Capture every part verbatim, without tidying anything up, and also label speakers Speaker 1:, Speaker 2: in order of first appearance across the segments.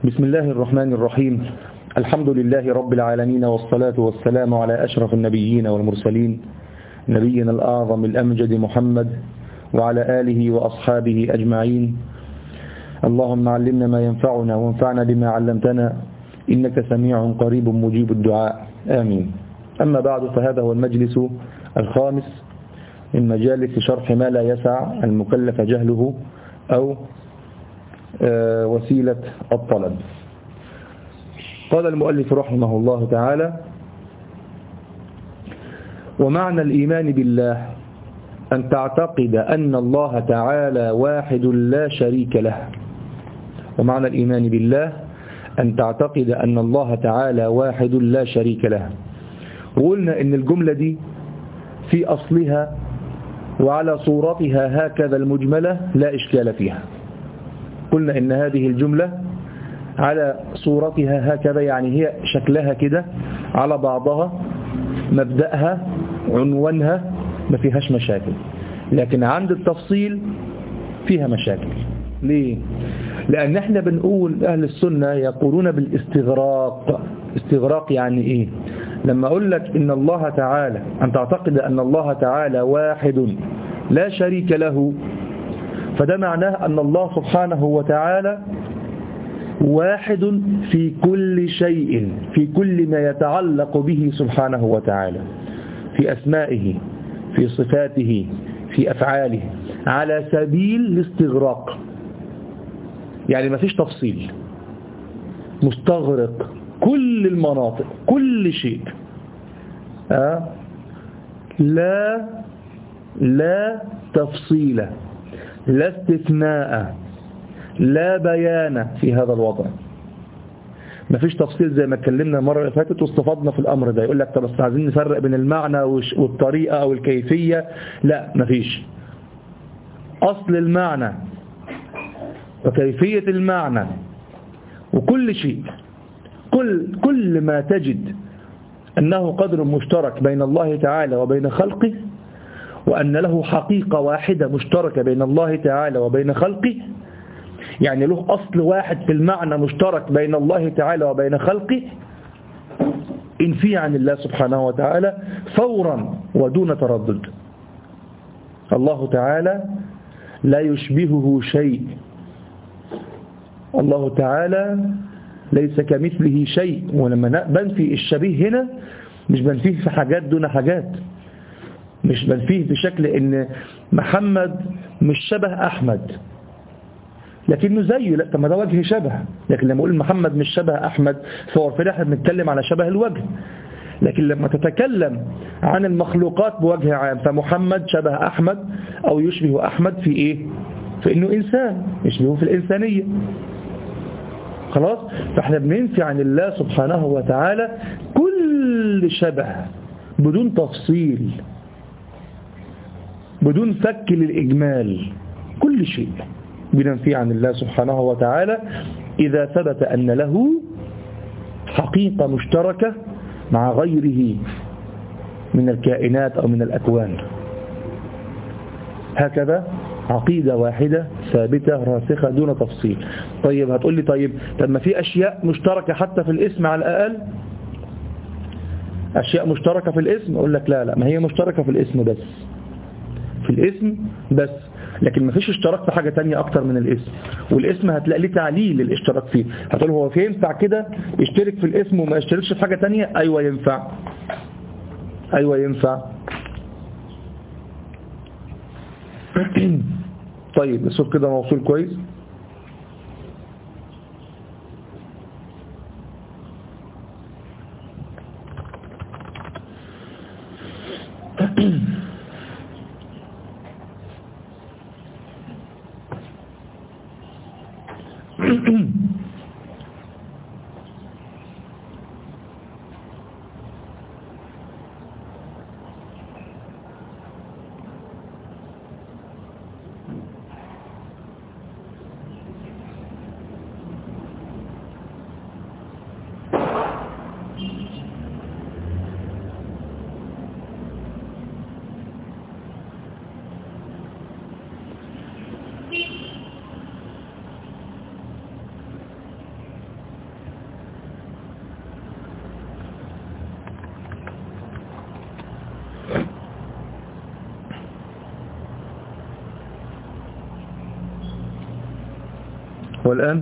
Speaker 1: بسم الله الرحمن الرحيم. الحمد لله رب العالمين، والصلاة والسلام على أشرف النبيين والمرسلين، نبينا الأعظم الأمجد محمد وعلى آله وأصحابه أجمعين. اللهم علمنا ما ينفعنا وانفعنا بما علمتنا، إنك سميع قريب مجيب الدعاء، آمين. أما بعد، فهذا هو المجلس الخامس من مجالس شرح ما لا يسع المكلف جهله أو وسيلة الطلب. قال المؤلف رحمه الله تعالى: ومعنى الإيمان بالله أن تعتقد أن الله تعالى واحد لا شريك له. ومعنى الإيمان بالله أن تعتقد أن الله تعالى واحد لا شريك له. وقلنا إن الجملة دي في أصلها وعلى صورتها هكذا المجملة لا إشكال فيها. قلنا إن هذه الجملة على صورتها هكذا، يعني هي شكلها كده على بعضها، مبدأها عنوانها ما فيهاش مشاكل، لكن عند التفصيل فيها مشاكل. ليه؟ لأن احنا بنقول أهل السنة يقولون بالاستغراق. استغراق يعني إيه؟ لما أقول لك إن الله تعالى، أن تعتقد أن الله تعالى واحد لا شريك له، فده معناه أن الله سبحانه وتعالى واحد في كل شيء، في كل ما يتعلق به سبحانه وتعالى، في أسمائه، في صفاته، في أفعاله، على سبيل الاستغراق. يعني ما فيش تفصيل، مستغرق كل المناطق، كل شيء. أه؟ لا لا تفصيل، لا استثناء، لا بيان في هذا الوضع. ما فيش تفصيل زي ما اتكلمنا المرة اللي فاتت واستفضنا في الأمر ده. يقول لك طب بس عايزين نفرق بين المعنى والطريقة أو الكيفية. لا، ما فيش. أصل المعنى وكيفية المعنى وكل شيء، كل كل ما تجد أنه قدر مشترك بين الله تعالى وبين خلقه، وأن له حقيقة واحدة مشتركة بين الله تعالى وبين خلقه، يعني له أصل واحد في المعنى مشترك بين الله تعالى وبين خلقه، انفي عن الله سبحانه وتعالى فورا ودون تردد. الله تعالى لا يشبهه شيء، الله تعالى ليس كمثله شيء. ولما بنفي الشبيه هنا مش بنفيه في حاجات دون حاجات، مش بنفيه بشكل ان محمد مش شبه احمد لكنه زيه، لا، طب ما ده وجه شبه. لكن لما اقول محمد مش شبه احمد فهو في احنا بنتكلم على شبه الوجه. لكن لما تتكلم عن المخلوقات بوجه عام، فمحمد شبه احمد او يشبه احمد في ايه؟ في انه انسان، يشبهه في الانسانيه. خلاص؟ فاحنا بننفي عن الله سبحانه وتعالى كل شبه بدون تفصيل، بدون فك للإجمال. كل شيء بننفي عن الله سبحانه وتعالى إذا ثبت أن له حقيقة مشتركة مع غيره من الكائنات أو من الأكوان. هكذا عقيدة واحدة ثابتة راسخة دون تفصيل. طيب هتقول لي طيب طب ما في أشياء مشتركة حتى في الاسم على الأقل، أشياء مشتركة في الاسم. أقول لك لا لا، ما هي مشتركة في الاسم بس، في الاسم بس، لكن ما فيش اشتراك في حاجة تانية أكتر من الاسم. والاسم هتلاقي ليه تعليل للاشتراك فيه. هتقول هو في ينفع كده يشترك في الاسم وما يشتركش في حاجة تانية؟ أيوة ينفع، أيوة ينفع. طيب الصوت كده موصول كويس؟ والآن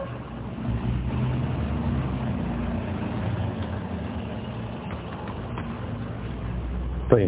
Speaker 1: طيب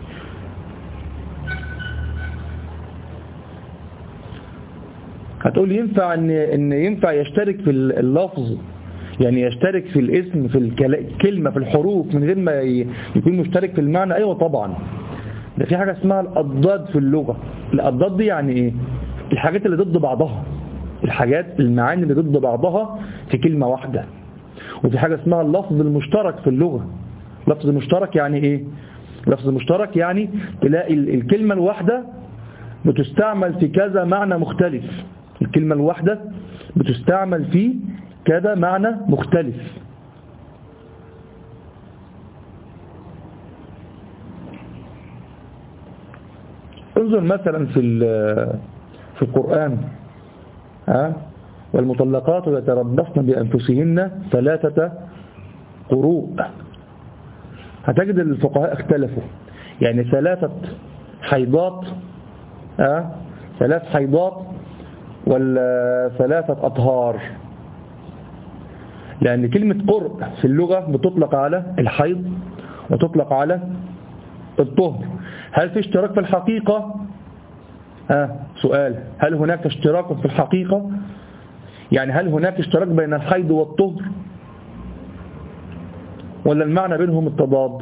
Speaker 1: هتقول ينفع ان ان ينفع يشترك في اللفظ، يعني يشترك في الاسم في الكلمة في الحروف من غير ما يكون مشترك في المعنى؟ ايوه طبعا. ده في حاجة اسمها الأضداد في اللغة. الأضداد دي يعني ايه؟ الحاجات اللي ضد بعضها، الحاجات المعاني اللي ضد بعضها في كلمة واحدة. وفي حاجة اسمها اللفظ المشترك في اللغة. لفظ مشترك يعني ايه؟ لفظ مشترك يعني تلاقي الكلمة الواحدة بتستعمل في كذا معنى مختلف. الكلمة الواحدة بتستعمل في كذا معنى مختلف. انظر مثلا في في القرآن ها والمطلقات يتربصن بأنفسهن ثلاثة قروء. هتجد الفقهاء اختلفوا، يعني ثلاثة حيضات ها ثلاث حيضات ولا ثلاثة أطهار؟ لأن كلمة قرء في اللغة بتطلق على الحيض وتطلق على الطهر. هل في اشتراك في الحقيقة؟ آه سؤال، هل هناك اشتراك في الحقيقة؟ يعني هل هناك اشتراك بين الحيض والطهر ولا المعنى بينهم التضاد؟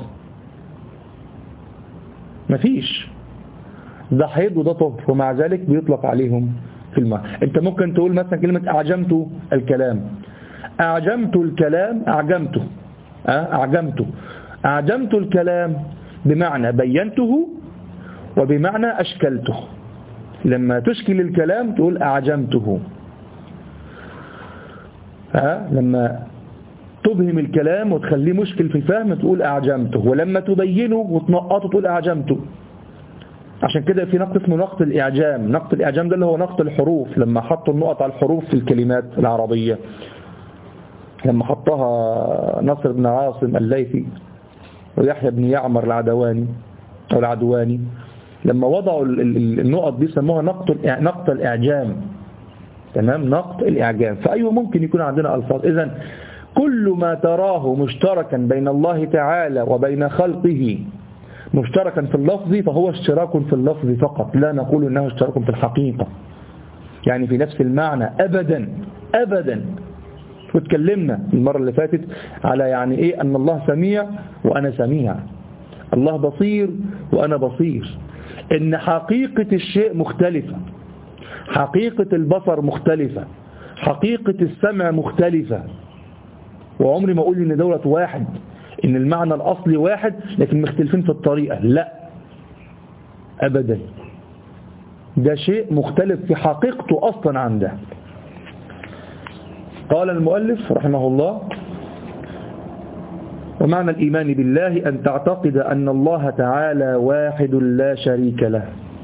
Speaker 1: مفيش، ده حيض وده طهر ومع ذلك بيطلق عليهم في المعنى. انت ممكن تقول مثلا كلمة أعجمت الكلام. أعجمت الكلام أعجمته أه؟ أعجمته أعجمت الكلام بمعنى بينته وبمعنى أشكلته. لما تشكل الكلام تقول أعجمته أه؟ لما تبهم الكلام وتخليه مشكل في الفهم تقول أعجمته، ولما تبينه وتنقطه تقول أعجمته. عشان كده في نقط اسمه نقط الإعجام. نقط الإعجام ده اللي هو نقط الحروف، لما حطوا النقط على الحروف في الكلمات العربية، لما حطها نصر بن عاصم الليثي ويحيى بن يعمر العدواني أو العدواني، لما وضعوا النقط دي سموها نقط نقط الإعجام. تمام، نقط الإعجام. فأيوه ممكن يكون عندنا ألفاظ. إذن كل ما تراه مشتركا بين الله تعالى وبين خلقه مشتركا في اللفظ فهو اشتراك في اللفظ فقط، لا نقول انه اشتراك في الحقيقة، يعني في نفس المعنى أبدا أبدا. واتكلمنا المرة اللي فاتت على يعني ايه ان الله سميع وانا سميع، الله بصير وانا بصير، ان حقيقة الشيء مختلفة، حقيقة البصر مختلفة، حقيقة السمع مختلفة. وعمري ما اقول ان دولة واحد، ان المعنى الاصلي واحد لكن مختلفين في الطريقة، لا ابدا، ده شيء مختلف في حقيقته اصلا عنده. قال المؤلف رحمه الله: ومعنى الإيمان بالله أن تعتقد أن الله تعالى واحد لا شريك له،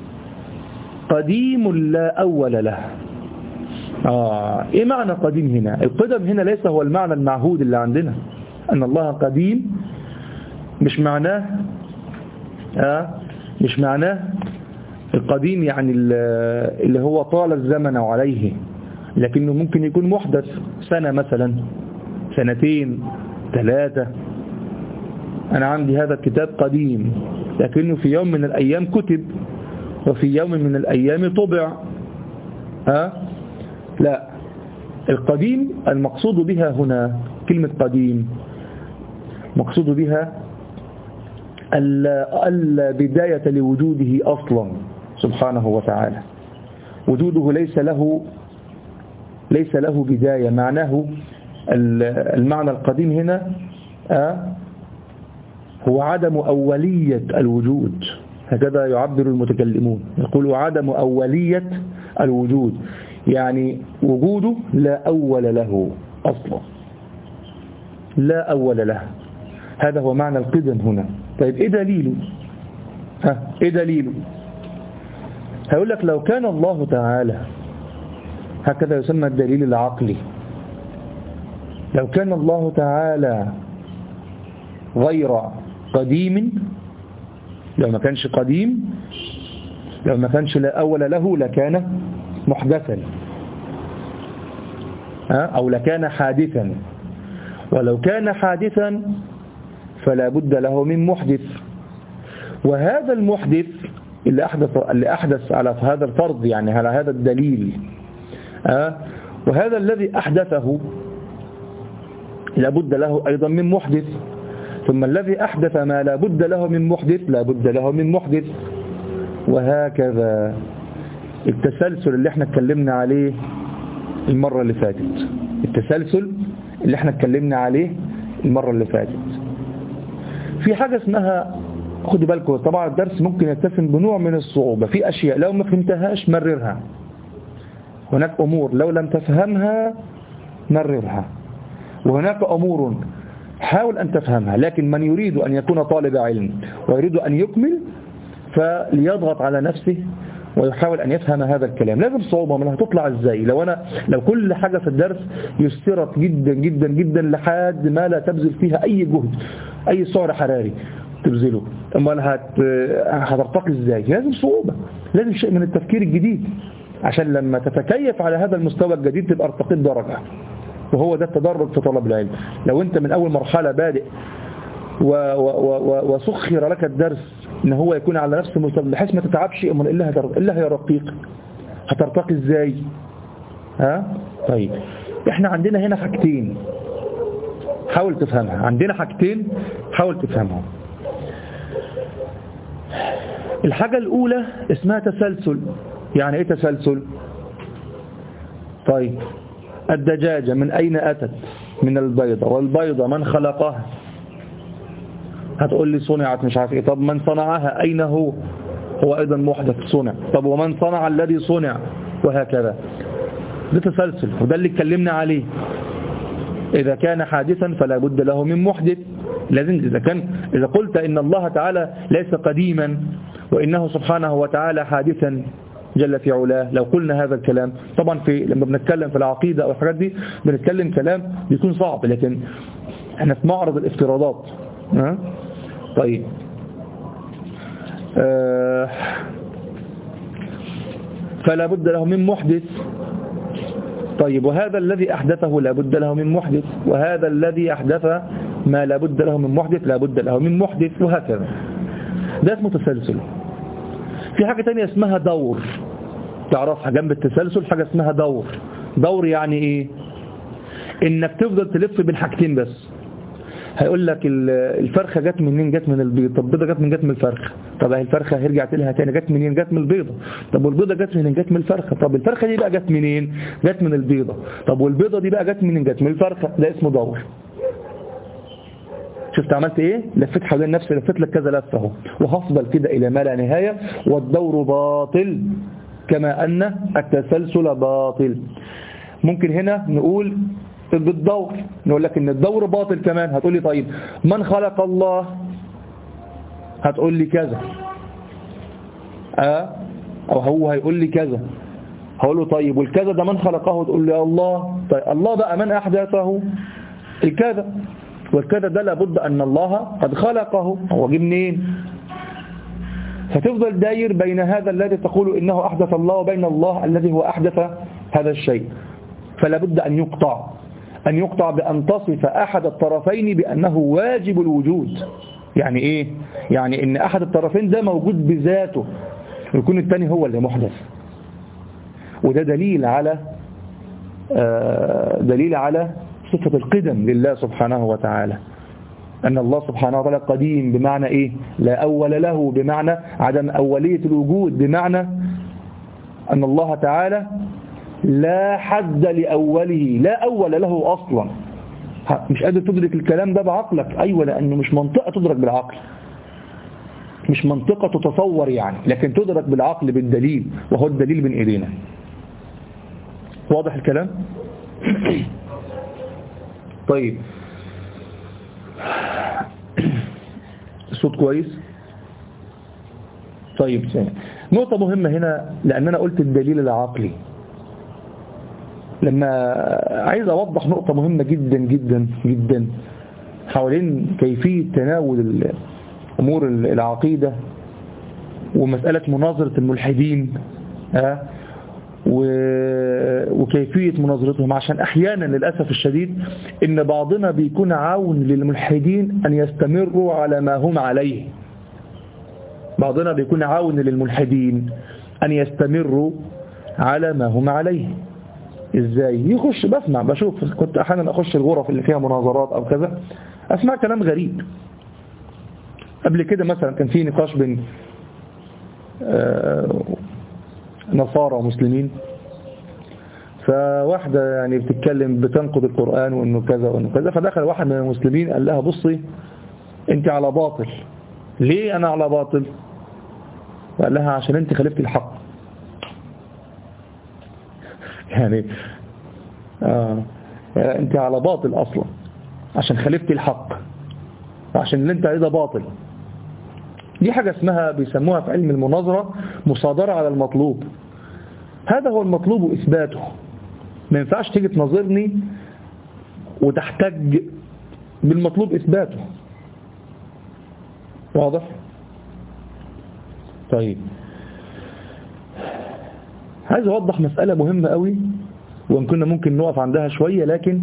Speaker 1: قديم لا أول له. آه إيه معنى قديم هنا؟ القدم هنا ليس هو المعنى المعهود اللي عندنا. أن الله قديم مش معناه آه مش معناه القديم يعني اللي هو طال الزمن عليه، لكنه ممكن يكون محدث سنة مثلا، سنتين، ثلاثة. أنا عندي هذا الكتاب قديم لكنه في يوم من الأيام كتب وفي يوم من الأيام طبع. ها؟ لا، القديم المقصود بها هنا كلمة قديم مقصود بها البداية لوجوده أصلا سبحانه وتعالى. وجوده ليس له ليس له بداية. معناه المعنى القديم هنا هو عدم أولية الوجود، هكذا يعبر المتكلمون، يقول عدم أولية الوجود، يعني وجوده لا أول له أصلا، لا أول له. هذا هو معنى القدم هنا. طيب إيه دليله؟ ها إيه دليله؟ هقول لك لو كان الله تعالى، هكذا يسمى الدليل العقلي، لو كان الله تعالى غير قديم، لو ما كانش قديم، لو ما كانش لا أول له لكان محدثا. أو لكان حادثا، ولو كان حادثا فلا بد له من محدث، وهذا المحدث اللي أحدث, اللي أحدث على هذا الفرض، يعني على هذا الدليل، وهذا الذي أحدثه لا بد له أيضا من محدث، ثم الذي أحدث ما لا بد له من محدث لا بد له من محدث، وهكذا التسلسل اللي احنا اتكلمنا عليه المرة اللي فاتت التسلسل اللي احنا اتكلمنا عليه المرة اللي فاتت. في حاجة اسمها، خدوا بالكم طبعا الدرس ممكن يتسم بنوع من الصعوبة، في أشياء لو ما فهمتهاش مررها، هناك أمور لو لم تفهمها مررها، وهناك أمور حاول أن تفهمها، لكن من يريد أن يكون طالب علم ويريد أن يكمل فليضغط على نفسه ويحاول أن يفهم هذا الكلام. لازم صعوبة، من هتطلع ازاي لو أنا لو كل حاجة في الدرس يسرت جدا جدا جدا لحد ما لا تبذل فيها أي جهد، أي سعر حراري تبذله، أما هت... هترتقي ازاي؟ لازم صعوبة، لازم شيء من التفكير الجديد عشان لما تتكيف على هذا المستوى الجديد تبقى ارتقيت درجة. وهو ده التدرج في طلب العلم. لو انت من اول مرحلة بادئ و... و... و... وسخر لك الدرس ان هو يكون على نفس المستوى بحيث ما تتعبش، امال الا هتر... الا هي رقيق، هترتقي ازاي؟ ها طيب احنا عندنا هنا حاجتين حاول تفهمها، عندنا حاجتين حاول تفهمها. الحاجة الأولى اسمها تسلسل. يعني ايه تسلسل؟ طيب الدجاجة من أين أتت؟ من البيضة، والبيضة من خلقها؟ هتقول لي صنعت مش عارف ايه. طب من صنعها أين هو؟ هو أيضا محدث صنع. طب ومن صنع الذي صنع؟ وهكذا. ده تسلسل، وده اللي اتكلمنا عليه. إذا كان حادثا فلا بد له من محدث. لازم إذا كان إذا قلت إن الله تعالى ليس قديما وإنه سبحانه وتعالى حادثا جل في علاه، لو قلنا هذا الكلام طبعا في لما بنتكلم في العقيدة أو الحاجات دي بنتكلم كلام بيكون صعب، لكن احنا في معرض الافتراضات. ها؟ طيب آه فلا بد له من محدث. طيب وهذا الذي أحدثه لا بد له من محدث، وهذا الذي أحدث ما لا بد له من محدث لا بد له من محدث، وهكذا. ده اسمه تسلسل. في حاجة تانية اسمها دور، تعرفها جنب التسلسل حاجة اسمها دور. دور يعني ايه؟ انك تفضل تلف بين حاجتين بس. هيقول لك الفرخة جت منين؟ جت من البيض. طب البيضة جت من جت من الفرخة. طب هي الفرخة هيرجع تلها تاني جت منين؟ جت من البيضة. طب والبيضة جت منين؟ جت من الفرخة. طب الفرخة دي بقى جت منين؟ جت من البيضة. طب والبيضة دي بقى جت منين؟ جت من الفرخة. ده اسمه دور. شفت عملت ايه؟ لفت حوالين نفسي، لفت لك كذا لفه اهو، وهفضل كده الى ما لا نهايه. والدور باطل كما ان التسلسل باطل. ممكن هنا نقول بالدور، نقول لك ان الدور باطل كمان. هتقول لي طيب من خلق الله؟ هتقول لي كذا اه او هو هيقول لي كذا. هقول له طيب والكذا ده من خلقه؟ تقول لي الله. طيب الله بقى من احدثه؟ الكذا. والكذا ده لابد أن الله قد خلقه، هو جه منين؟ فتفضل داير بين هذا الذي تقول إنه أحدث الله وبين الله الذي هو أحدث هذا الشيء. فلا بد أن يقطع أن يقطع بأن تصف أحد الطرفين بأنه واجب الوجود. يعني إيه؟ يعني إن أحد الطرفين ده موجود بذاته ويكون الثاني هو اللي محدث. وده دليل على دليل على صفة القدم لله سبحانه وتعالى. أن الله سبحانه وتعالى قديم بمعنى إيه؟ لا أول له، بمعنى عدم أولية الوجود، بمعنى أن الله تعالى لا حد لأوله، لا أول له أصلا. مش قادر تدرك الكلام ده بعقلك؟ أيوة، لأنه مش منطقة تدرك بالعقل، مش منطقة تتصور يعني، لكن تدرك بالعقل بالدليل، وهو الدليل بين إيدينا. واضح الكلام؟ طيب الصوت كويس؟ طيب نقطة مهمة هنا، لأن أنا قلت الدليل العقلي. لما عايز أوضح نقطة مهمة جدا جدا جدا حوالين كيفية تناول أمور العقيدة ومسألة مناظرة الملحدين، وكيفية مناظرتهم، عشان أحيانا للأسف الشديد إن بعضنا بيكون عون للملحدين أن يستمروا على ما هم عليه. بعضنا بيكون عون للملحدين أن يستمروا على ما هم عليه. إزاي؟ يخش بسمع بشوف، كنت أحيانا أخش الغرف اللي فيها مناظرات أو كذا، أسمع كلام غريب. قبل كده مثلا كان في نقاش بين نصارى ومسلمين، فواحدة يعني بتتكلم بتنقض القرآن وإنه كذا وإنه كذا، فدخل واحد من المسلمين قال لها بصي أنت على باطل. ليه أنا على باطل؟ قال لها عشان أنت خالفت الحق. يعني آه أنت على باطل أصلا عشان خالفت الحق، عشان اللي أنت عليه ده باطل. دي حاجة اسمها بيسموها في علم المناظرة مصادرة على المطلوب. هذا هو المطلوب إثباته. ما ينفعش تيجي تناظرني وتحتج بالمطلوب إثباته. واضح؟ طيب، عايز أوضح مسألة مهمة قوي، وإن كنا ممكن نقف عندها شوية، لكن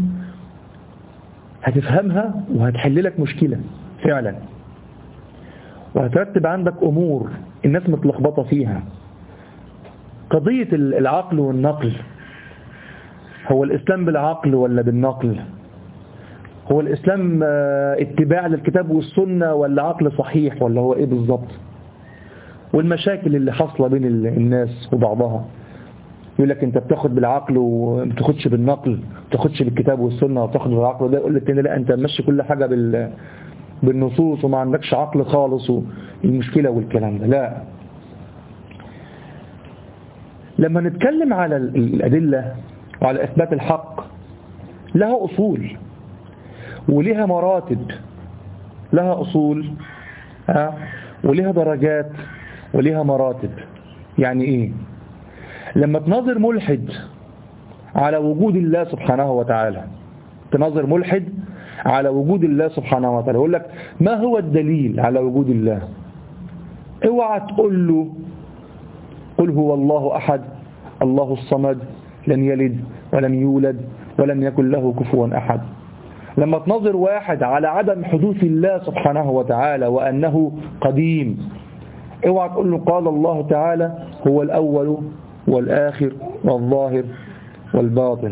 Speaker 1: هتفهمها وهتحل لك مشكلة فعلا، وهترتب عندك أمور الناس متلخبطة فيها. قضية العقل والنقل، هو الإسلام بالعقل ولا بالنقل؟ هو الإسلام اتباع للكتاب والسنة ولا عقل صحيح، ولا هو إيه بالضبط؟ والمشاكل اللي حصلة بين الناس وبعضها، يقول لك أنت بتاخد بالعقل وما بتاخدش بالنقل، ما بتاخدش بالكتاب والسنة وبتاخد بالعقل، ده يقول للتاني لا أنت ماشي كل حاجة بال بالنصوص وما عندكش عقل خالص، والمشكلة والكلام ده. لا، لما نتكلم على الأدلة وعلى إثبات الحق لها أصول ولها مراتب، لها أصول ها ولها درجات ولها مراتب. يعني إيه؟ لما تناظر ملحد على وجود الله سبحانه وتعالى، تناظر ملحد على وجود الله سبحانه وتعالى، يقول لك ما هو الدليل على وجود الله؟ اوعى تقول له قل هو الله أحد الله الصمد لم يلد ولم يولد ولم يكن له كفوا أحد. لما تنظر واحد على عدم حدوث الله سبحانه وتعالى وأنه قديم، اوعى تقول له قال الله تعالى هو الأول والآخر والظاهر والباطن،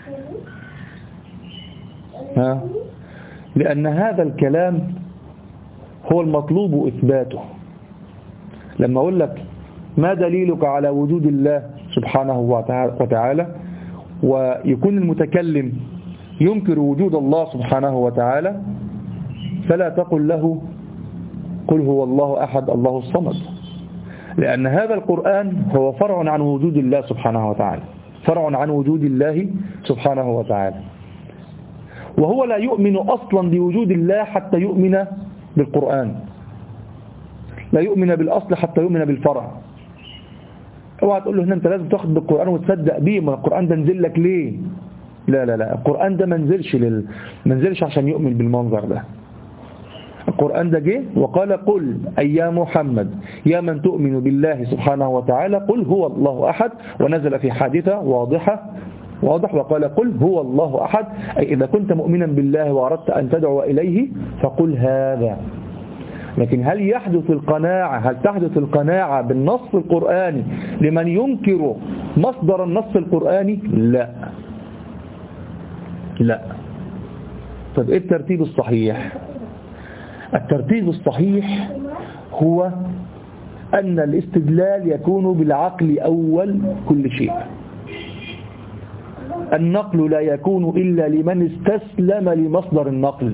Speaker 1: ها؟ لأن هذا الكلام هو المطلوب إثباته. لما أقول لك ما دليلك على وجود الله سبحانه وتعالى، ويكون المتكلم ينكر وجود الله سبحانه وتعالى، فلا تقل له قل هو الله أحد الله الصمد، لأن هذا القرآن هو فرع عن وجود الله سبحانه وتعالى، فرع عن وجود الله سبحانه وتعالى، وهو لا يؤمن أصلا بوجود الله حتى يؤمن بالقرآن، لا يؤمن بالأصل حتى يؤمن بالفرع. اوعى تقول له هنا انت لازم تاخد بالقرآن وتصدق بيه، ما القرآن ده نزل لك ليه؟ لا لا لا، القرآن ده ما نزلش لل... ما نزلش عشان يؤمن بالمنظر ده. القرآن ده جه وقال قل أي يا محمد يا من تؤمن بالله سبحانه وتعالى قل هو الله أحد، ونزل في حادثة واضحة واضح وقال قل هو الله أحد، أي إذا كنت مؤمنا بالله وأردت أن تدعو إليه فقل هذا. لكن هل يحدث القناعة هل تحدث القناعة بالنص القرآني لمن ينكر مصدر النص القرآني؟ لا لا. طب إيه الترتيب الصحيح؟ الترتيب الصحيح هو أن الاستدلال يكون بالعقل أول كل شيء. النقل لا يكون إلا لمن استسلم لمصدر النقل.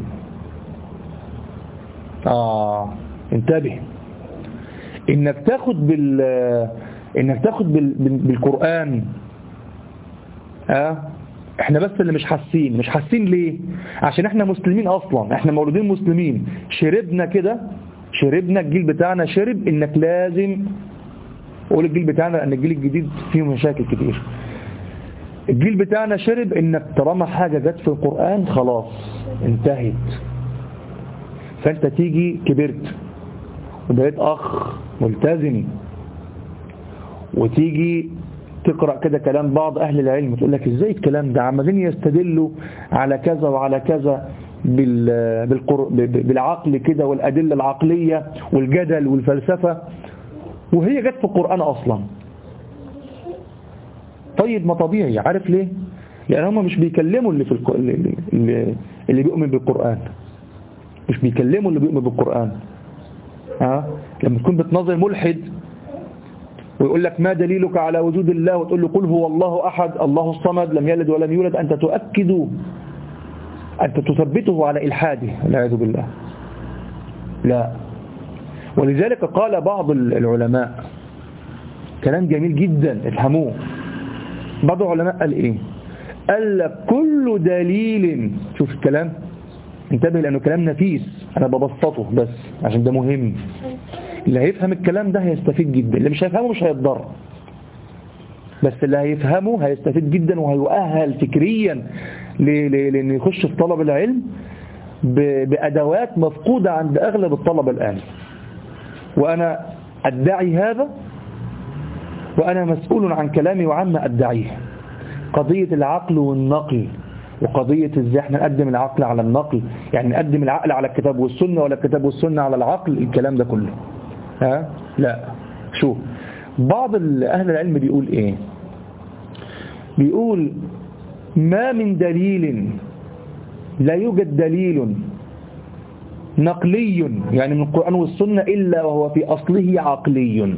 Speaker 1: آه انتبه، إنك تاخد بال إنك تاخد بال... بالقرآن. آه احنا بس اللي مش حاسين مش حاسين ليه؟ عشان احنا مسلمين اصلا، احنا مولودين مسلمين، شربنا كده، شربنا الجيل بتاعنا شرب انك لازم، اقول الجيل بتاعنا لان الجيل الجديد فيه مشاكل كتير، الجيل بتاعنا شرب انك طالما حاجة جت في القرآن خلاص انتهت. فانت تيجي كبرت وبقيت اخ ملتزم، وتيجي تقرأ كده كلام بعض أهل العلم تقول لك إزاي الكلام ده عمالين يستدلوا على كذا وعلى كذا بالعقل كده والأدلة العقلية والجدل والفلسفة وهي جت في القرآن أصلا. طيب ما طبيعي، عارف ليه؟ لأن هم مش بيكلموا اللي في الق... اللي, اللي بيؤمن بالقرآن، مش بيكلموا اللي بيؤمن بالقرآن. ها؟ لما تكون بتنظر ملحد ويقول لك ما دليلك على وجود الله وتقول له قل هو الله أحد الله الصمد لم يلد ولم يولد، أنت تؤكد، أنت تثبته على إلحاده والعياذ بالله. لا. ولذلك قال بعض العلماء كلام جميل جدا افهموه. بعض العلماء قال إيه؟ قال لك كل دليل، شوف الكلام انتبه لأنه كلام نفيس أنا ببسطه بس عشان ده مهم. اللي هيفهم الكلام ده هيستفيد جدا، اللي مش هيفهمه مش هيتضر، بس اللي هيفهمه هيستفيد جدا وهيؤهل فكريا لأن يخش في طلب العلم بأدوات مفقودة عند أغلب الطلبة الآن. وأنا أدعي هذا وأنا مسؤول عن كلامي وعما أدعيه. قضية العقل والنقل وقضية ازاي احنا نقدم العقل على النقل، يعني نقدم العقل على الكتاب والسنة ولا الكتاب والسنة على العقل، الكلام ده كله ها؟ لا. شوف بعض أهل العلم بيقول ايه؟ بيقول ما من دليل، لا يوجد دليل نقلي يعني من القرآن والسنة إلا وهو في أصله عقلي.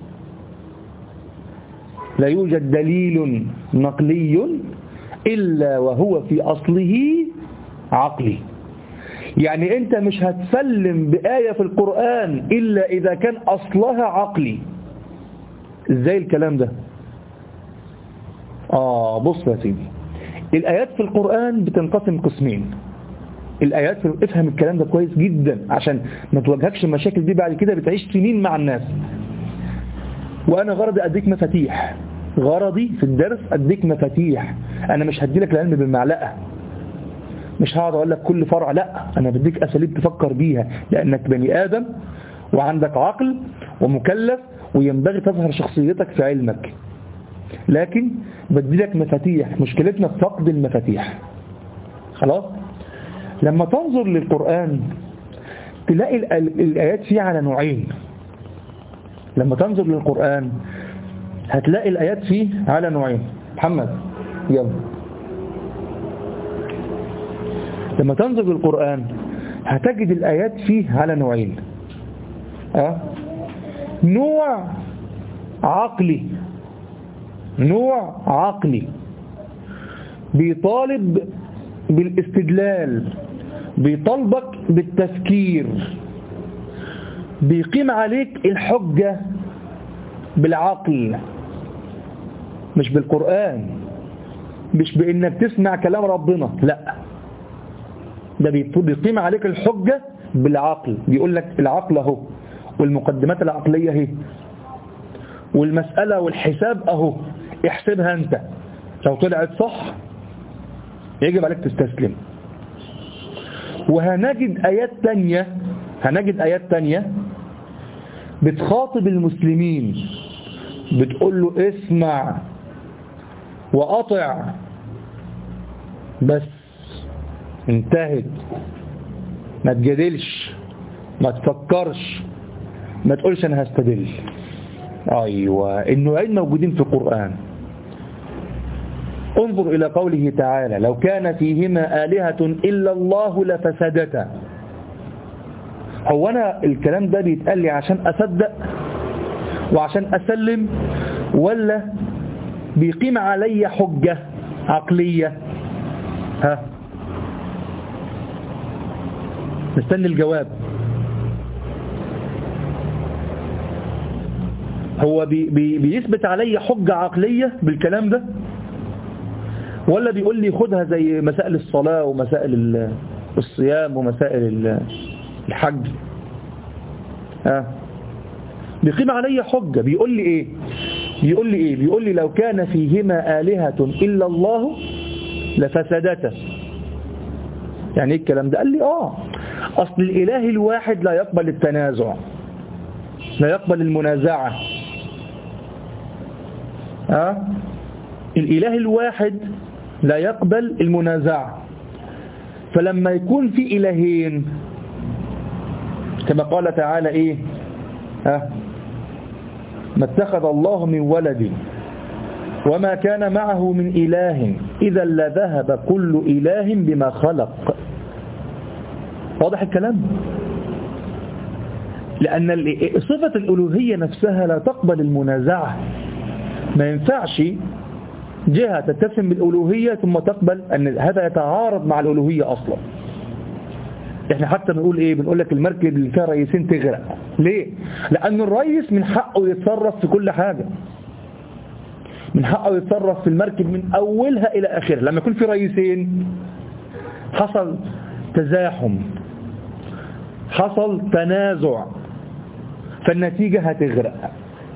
Speaker 1: لا يوجد دليل نقلي إلا وهو في أصله عقلي. يعني أنت مش هتسلم بآية في القرآن إلا إذا كان أصلها عقلي. إزاي الكلام ده؟ آه بص يا سيدي، الآيات في القرآن بتنقسم قسمين. الآيات في... افهم الكلام ده كويس جدا عشان ما تواجهكش المشاكل دي بعد كده بتعيش سنين مع الناس. وأنا غرضي أديك مفاتيح، غرضي في الدرس أديك مفاتيح. أنا مش هديلك العلم بالمعلقة، مش هقعد أقول لك كل فرع، لا، أنا بديك أساليب تفكر بيها لأنك بني آدم وعندك عقل ومكلف وينبغي تظهر شخصيتك في علمك. لكن بديلك مفاتيح، مشكلتنا في فقد المفاتيح. خلاص؟ لما تنظر للقرآن تلاقي الآيات فيه على نوعين. لما تنظر للقرآن هتلاقي الآيات فيه على نوعين. محمد يلا. لما تنظر للقرآن هتجد الآيات فيه على نوعين. أه؟ نوع عقلي، نوع عقلي بيطالب بالاستدلال، بيطالبك بالتفكير، بيقيم عليك الحجة بالعقل مش بالقرآن، مش بإنك تسمع كلام ربنا، لا، ده بيقيم عليك الحجة بالعقل. بيقول لك العقل اهو والمقدمات العقلية اهي والمسألة والحساب اهو، احسبها انت، لو طلعت صح يجب عليك تستسلم. وهنجد آيات تانية هنجد آيات تانية بتخاطب المسلمين، بتقول له اسمع وأطع بس، انتهت، ما تجادلش، ما تفكرش، ما تقولش أنا هستدل. أيوة، النوعين موجودين في القرآن. انظر إلى قوله تعالى لو كان فيهما آلهة إلا الله لفسدتا. هو أنا الكلام ده بيتقال لي عشان أصدق وعشان أسلم، ولا بيقيم علي حجة عقلية؟ ها، نستني الجواب. هو بي بي بيثبت علي حجة عقلية بالكلام ده، ولا بيقول لي خدها زي مسائل الصلاة ومسائل الصيام ومسائل الحج؟ ها، بيقيم علي حجة. بيقول لي ايه بيقول لي ايه بيقول لي لو كان فيهما آلهة إلا الله لفسدتا. يعني ايه الكلام ده؟ قال لي اه اصل الاله الواحد لا يقبل التنازع، لا يقبل المنازعة. أه؟ الإله الواحد لا يقبل المنازعة، فلما يكون في إلهين كما قال تعالى إيه أه؟ ما اتخذ الله من ولد وما كان معه من إله إذا لذهب كل إله بما خلق. واضح الكلام؟ لأن صفة الألوهية نفسها لا تقبل المنازعة. ما ينفعش جهة تتسم بالألوهية ثم تقبل أن هذا يتعارض مع الألوهية أصلا. احنا حتى بنقول ايه، بنقول لك المركب اللي فيها رئيسين تغرق. ليه؟ لأن الرئيس من حقه يتصرف في كل حاجة، من حقه يتصرف في المركب من أولها إلى آخرها. لما يكون في رئيسين حصل تزاحم، حصل تنازع، فالنتيجة هتغرق.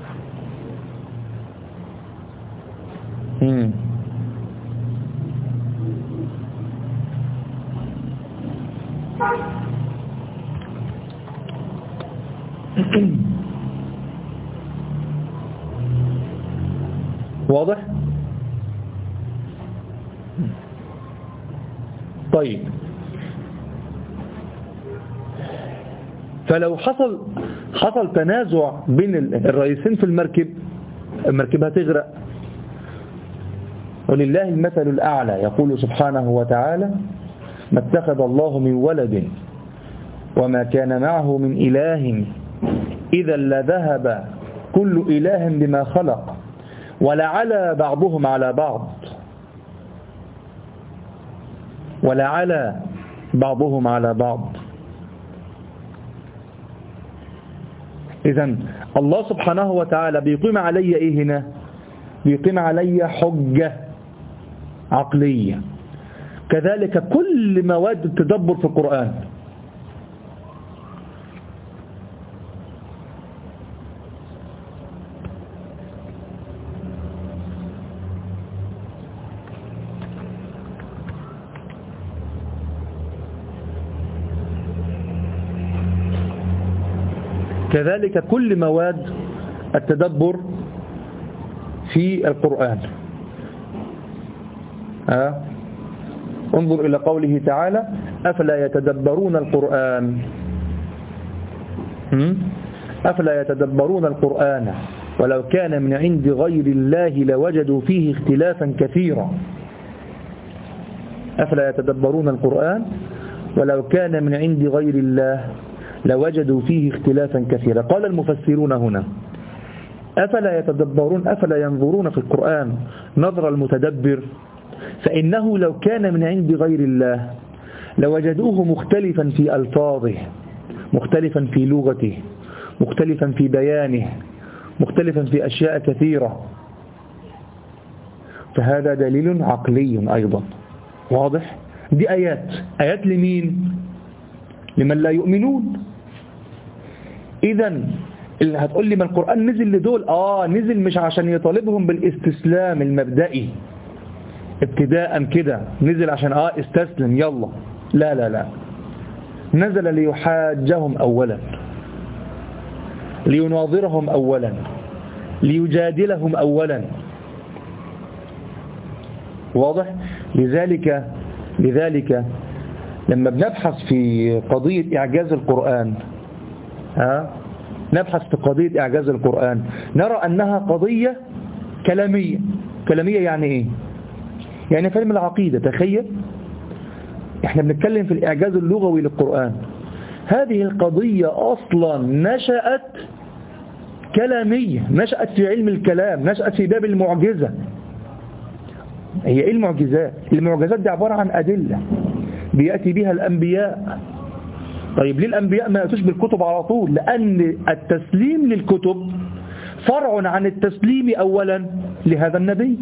Speaker 1: مم. واضح؟ طيب، فلو حصل حصل تنازع بين الرئيسين في المركب، المركب هتغرق. ولله المثل الأعلى، يقول سبحانه وتعالى ما اتخذ الله من ولد وما كان معه من إله إذا لذهب كل إله بما خلق ولعلى بعضهم على بعض ولعلى بعضهم على بعض. إذن الله سبحانه وتعالى بيقيم علي إيه هنا؟ بيقيم علي حجة عقلية. كذلك كل مواد التدبر في القرآن. كذلك كل مواد التدبر في القرآن. أه؟ انظر إلى قوله تعالى أفلا يتدبرون القرآن أفلا يتدبرون القرآن ولو كان من عند غير الله لوجدوا فيه اختلافا كثيرا. أفلا يتدبرون القرآن ولو كان من عند غير الله لوجدوا فيه اختلافا كثيرا. قال المفسرون هنا أفلا يتدبرون أفلا ينظرون في القرآن نظر المتدبر، فإنه لو كان من عند غير الله لوجدوه مختلفا في ألفاظه، مختلفا في لغته، مختلفا في بيانه، مختلفا في أشياء كثيرة. فهذا دليل عقلي أيضا. واضح؟ دي آيات آيات لمين؟ لمن لا يؤمنون. إذن اللي هتقول لي ما القرآن نزل لدول، آه نزل مش عشان يطالبهم بالاستسلام المبدئي ابتداء كده، نزل عشان آه استسلم يلا، لا لا لا، نزل ليحاجهم أولا، ليناظرهم أولا، ليجادلهم أولا. واضح؟ لذلك لذلك لما بنبحث في قضية إعجاز القرآن، ها نبحث في قضية إعجاز القرآن نرى أنها قضية كلامية. كلامية يعني إيه؟ يعني فهم العقيدة. تخيل إحنا بنتكلم في الإعجاز اللغوي للقرآن، هذه القضية أصلا نشأت كلامية، نشأت في علم الكلام، نشأت في باب المعجزة. هي إيه المعجزات؟ المعجزات دي عبارة عن أدلة بيأتي بها الأنبياء. طيب ليه الأنبياء ما يأتوش بالكتب على طول؟ لأن التسليم للكتب فرع عن التسليم أولا لهذا النبي.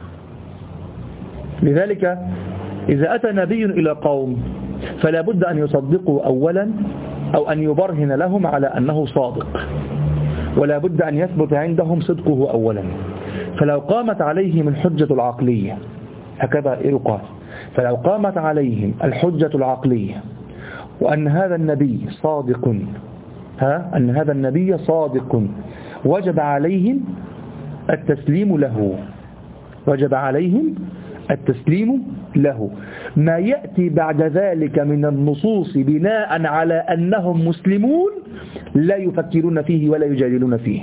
Speaker 1: لذلك إذا أتى نبي إلى قوم فلا بد أن يصدقوا أولا أو أن يبرهن لهم على أنه صادق، ولا بد أن يثبت عندهم صدقه أولا. فلو قامت عليهم الحجة العقلية، هكذا يقال، فلو قامت عليهم الحجة العقلية وأن هذا النبي صادق، ها أن هذا النبي صادق، وجب عليهم التسليم له، وجب عليهم التسليم له. ما يأتي بعد ذلك من النصوص بناء على أنهم مسلمون لا يفكرون فيه ولا يجادلون فيه.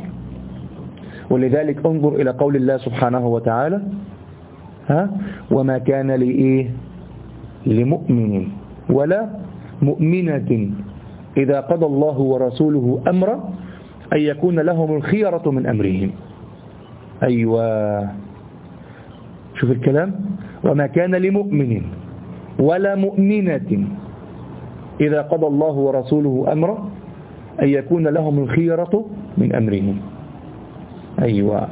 Speaker 1: ولذلك انظر إلى قول الله سبحانه وتعالى: ها وما كان لإيه لمؤمن ولا مؤمنة إذا قضى الله ورسوله أمرا أن يكون لهم الخيرة من أمرهم. أيوة، شوف الكلام: وما كان لمؤمن ولا مؤمنة إذا قضى الله ورسوله أمرا أن يكون لهم الخيرة من أمرهم. أيوة،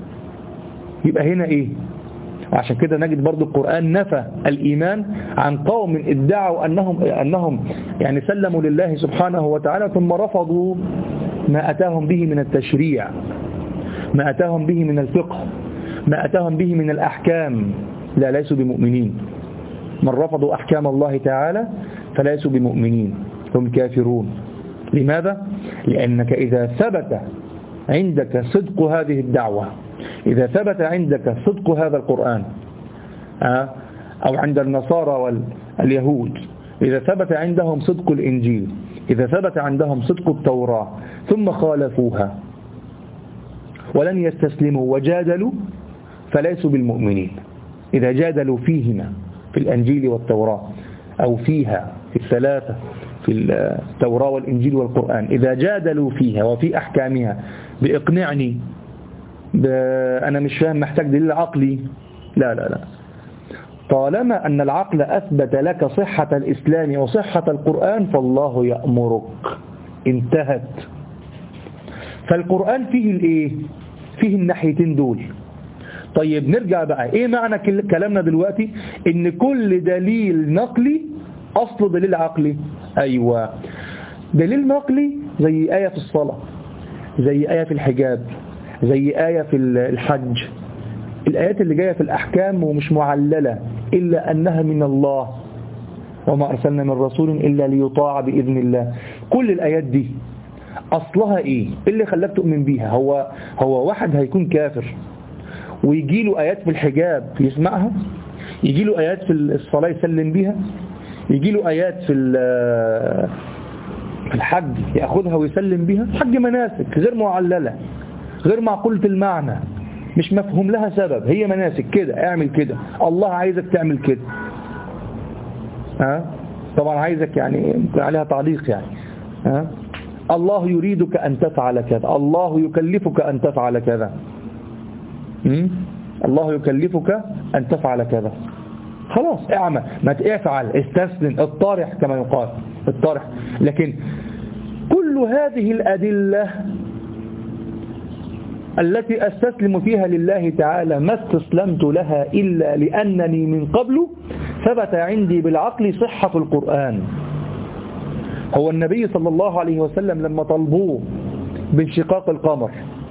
Speaker 1: يبقى هنا إيه؟ وعشان كده نجد برضو القرآن نفى الإيمان عن قوم ادعوا أنهم, أنهم يعني سلموا لله سبحانه وتعالى ثم رفضوا ما أتاهم به من التشريع، ما أتاهم به من الفقه، ما أتاهم به من الأحكام. لا، ليسوا بمؤمنين. من رفضوا أحكام الله تعالى فليسوا بمؤمنين، هم كافرون. لماذا؟ لأنك إذا ثبت عندك صدق هذه الدعوة، إذا ثبت عندك صدق هذا القرآن أو عند النصارى واليهود، إذا ثبت عندهم صدق الإنجيل، إذا ثبت عندهم صدق التوراة ثم خالفوها ولن يستسلموا وجادلوا فليسوا بالمؤمنين. إذا جادلوا فيهما في الأنجيل والتوراة أو فيها في الثلاثة في التوراة والإنجيل والقرآن، إذا جادلوا فيها وفي أحكامها بإقنعني أنا مش فاهم محتاج دليل عقلي، لا لا لا، طالما أن العقل أثبت لك صحة الإسلام وصحة القرآن فالله يأمرك. انتهت. فالقرآن فيه الإيه؟ فيه الناحيتين دول. طيب نرجع بقى، إيه معنى كلامنا دلوقتي؟ إن كل دليل نقلي أصله دليل عقلي. أيوة، دليل نقلي زي آية في الصلاة، زي آية في الحجاب، زي آية في الحج. الآيات اللي جاية في الأحكام ومش معللة إلا أنها من الله، وما أرسلنا من رسول إلا ليطاع بإذن الله. كل الآيات دي أصلها إيه؟ اللي خلاك تؤمن بيها هو هو واحد هيكون كافر ويجي له آيات في الحجاب يسمعها، يجي له آيات في الصلاة يسلم بيها، يجي له آيات في في الحج يأخذها ويسلم بيها. حج مناسك غير معللة، غير معقولة المعنى، مش مفهوم لها سبب، هي مناسك كده، اعمل كده، الله عايزك تعمل كده. ها طبعا عايزك يعني عليها تعليق يعني. ها الله يريدك أن تفعل كذا، الله يكلفك أن تفعل كذا، الله يكلفك أن تفعل كذا. خلاص اعمل، ما تفعل، استسلم، الطارح كما يقال، الطارح. لكن كل هذه الأدلة التي أستسلم فيها لله تعالى ما استسلمت لها إلا لأنني من قبل ثبت عندي بالعقل صحة القرآن. هو النبي صلى الله عليه وسلم لما طلبوه بانشقاق القمر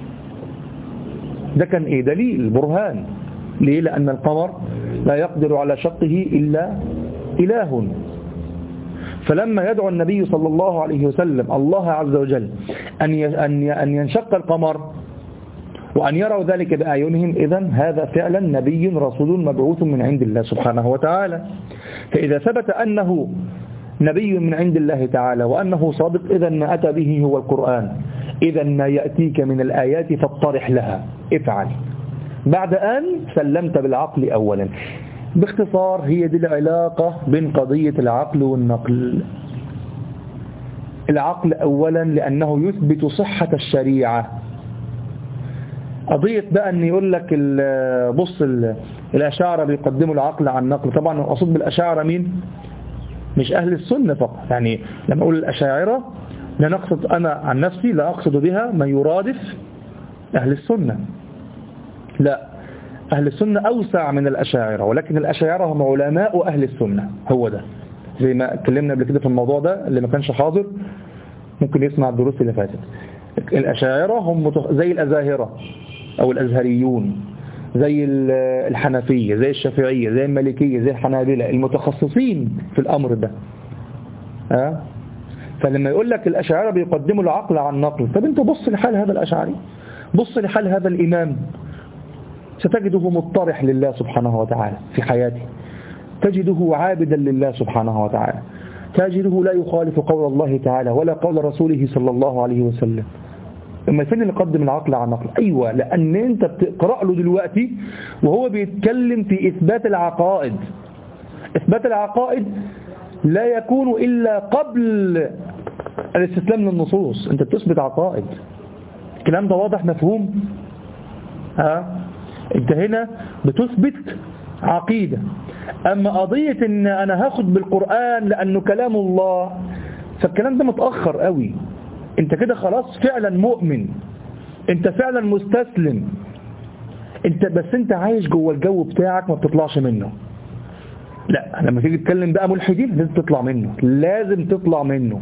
Speaker 1: ده كان إيه؟ دليل، برهان. ليه؟ لأن القمر لا يقدر على شقه إلا إله. فلما يدعو النبي صلى الله عليه وسلم الله عز وجل أن أن ينشق القمر وأن يروا ذلك بأعينهم، إذن هذا فعلا نبي رسول مبعوث من عند الله سبحانه وتعالى. فإذا ثبت أنه نبي من عند الله تعالى وأنه صادق، إذن ما أتى به هو القرآن. إذن ما يأتيك من الآيات فاطرح لها، افعل، بعد أن سلمت بالعقل أولا. باختصار هي دي العلاقة بين قضية العقل والنقل. العقل أولا لأنه يثبت صحة الشريعة. قضية بقى أن يقول لك بص الأشاعرة بيقدموا العقل عن النقل، طبعا أقصد بالأشاعرة مين؟ مش أهل السنة فقط. يعني لما أقول الأشاعرة لا نقصد، أنا عن نفسي لا أقصد بها ما يرادف أهل السنة، لا، أهل السنة أوسع من الأشاعرة، ولكن الأشاعرة هم علماء أهل السنة. هو ده زي ما اتكلمنا قبل كده في الموضوع ده، اللي ما كانش حاضر ممكن يسمع الدروس اللي فاتت. الأشاعرة هم زي الأزاهرة أو الأزهريون، زي الحنفية، زي الشافعية، زي المالكية، زي الحنابلة، المتخصصين في الأمر ده. أه؟ فلما يقول لك الأشاعرة بيقدموا العقل عن النقل، طب انت بص لحال هذا الأشعري، بص لحال هذا الإمام، ستجده مطرح لله سبحانه وتعالى في حياته، تجده عابدا لله سبحانه وتعالى، تجده لا يخالف قول الله تعالى ولا قول رسوله صلى الله عليه وسلم. اما فين اللي قدم العقل عن النقل؟ ايوه، لان انت بتقرأ له دلوقتي وهو بيتكلم في اثبات العقائد. اثبات العقائد لا يكون الا قبل الاستسلام للنصوص. انت بتثبت عقائد، الكلام ده واضح مفهوم؟ ها انت هنا بتثبت عقيدة. اما قضية ان انا هاخد بالقرآن لانه كلام الله، فالكلام ده متأخر قوي. انت كده خلاص فعلا مؤمن، انت فعلا مستسلم، انت بس انت عايش جوه الجو بتاعك ما بتطلعش منه. لا، لما تيجي تتكلم بقى ملحدين لازم تطلع منه، لازم تطلع منه.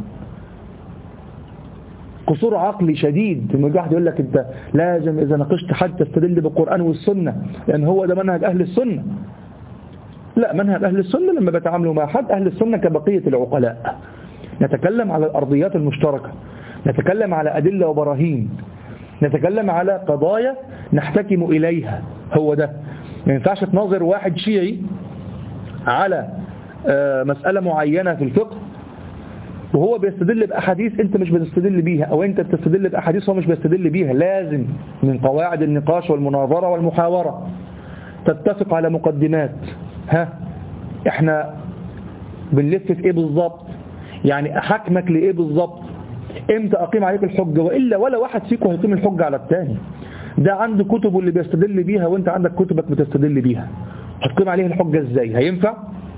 Speaker 1: قصور عقلي شديد. لما واحد يقول لك انت لازم اذا ناقشت حد تستدل بالقرآن والسنة لان هو ده منهج اهل السنة. لا، منهج اهل السنة لما بيتعاملوا مع حد اهل السنة كبقية العقلاء، نتكلم على الارضيات المشتركة، نتكلم على ادلة وبراهين، نتكلم على قضايا نحتكم اليها. هو ده. ما ينفعش تناظر واحد شيعي على مسألة معينة في الفقه وهو بيستدل بأحاديث أنت مش بتستدل بيها، أو أنت بتستدل بأحاديث هو مش بيستدل بيها. لازم من قواعد النقاش والمناظرة والمحاورة تتفق على مقدمات. ها احنا بنلف في ايه بالظبط؟ يعني احكمك لايه بالظبط؟ امتى اقيم عليك الحجة؟ وإلا ولا واحد فيكم هيقيم الحجة على الثاني. ده عنده كتبه اللي بيستدل بيها وانت عندك كتبك بتستدل بيها، هتقيم عليه الحجة ازاي؟ هينفع؟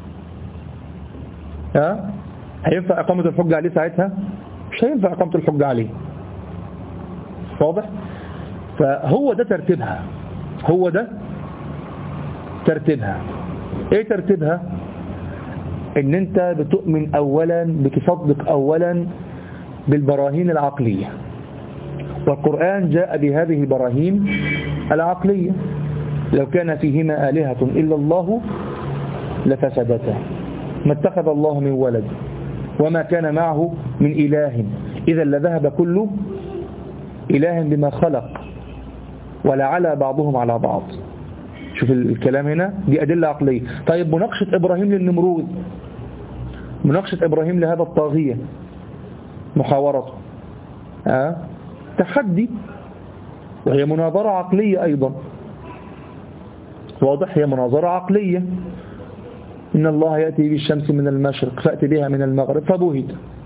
Speaker 1: ها هينفع اقامة الحجة عليه ساعتها؟ مش هينفع اقامة الحجة عليه. واضح؟ فهو ده ترتيبها، هو ده ترتيبها. ايه ترتيبها؟ ان انت بتؤمن اولا، بتصدق اولا بالبراهين العقلية، والقرآن جاء بهذه البراهين العقلية. لو كان فيهما آلهة إلا الله لفسدتا، ما اتخذ الله من ولد وما كان معه من إله إذا لذهب كل إله بما خلق ولعلى بعضهم على بعض. شوف الكلام هنا، دي أدلة عقلية. طيب مناقشة إبراهيم للنمرود، مناقشة إبراهيم لهذا الطاغية، محاورته، أه؟ تحدي، وهي مناظرة عقلية أيضا. واضح؟ هي مناظرة عقلية. إن الله يأتي بالشمس من المشرق فأت بها من المغرب فبهت.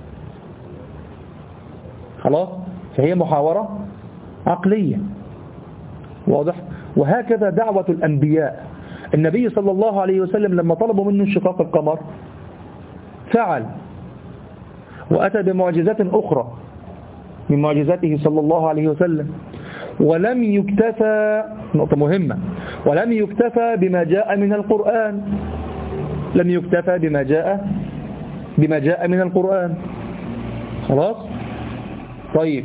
Speaker 1: خلاص؟ فهي محاورة عقلية. واضح؟ وهكذا دعوة الأنبياء. النبي صلى الله عليه وسلم لما طلبوا منه انشقاق القمر فعل، وأتى بمعجزات أخرى من معجزاته صلى الله عليه وسلم. ولم يكتفى، نقطة مهمة، ولم يكتفى بما جاء من القرآن، لم يكتفى بما جاء بما جاء من القرآن. خلاص؟ طيب،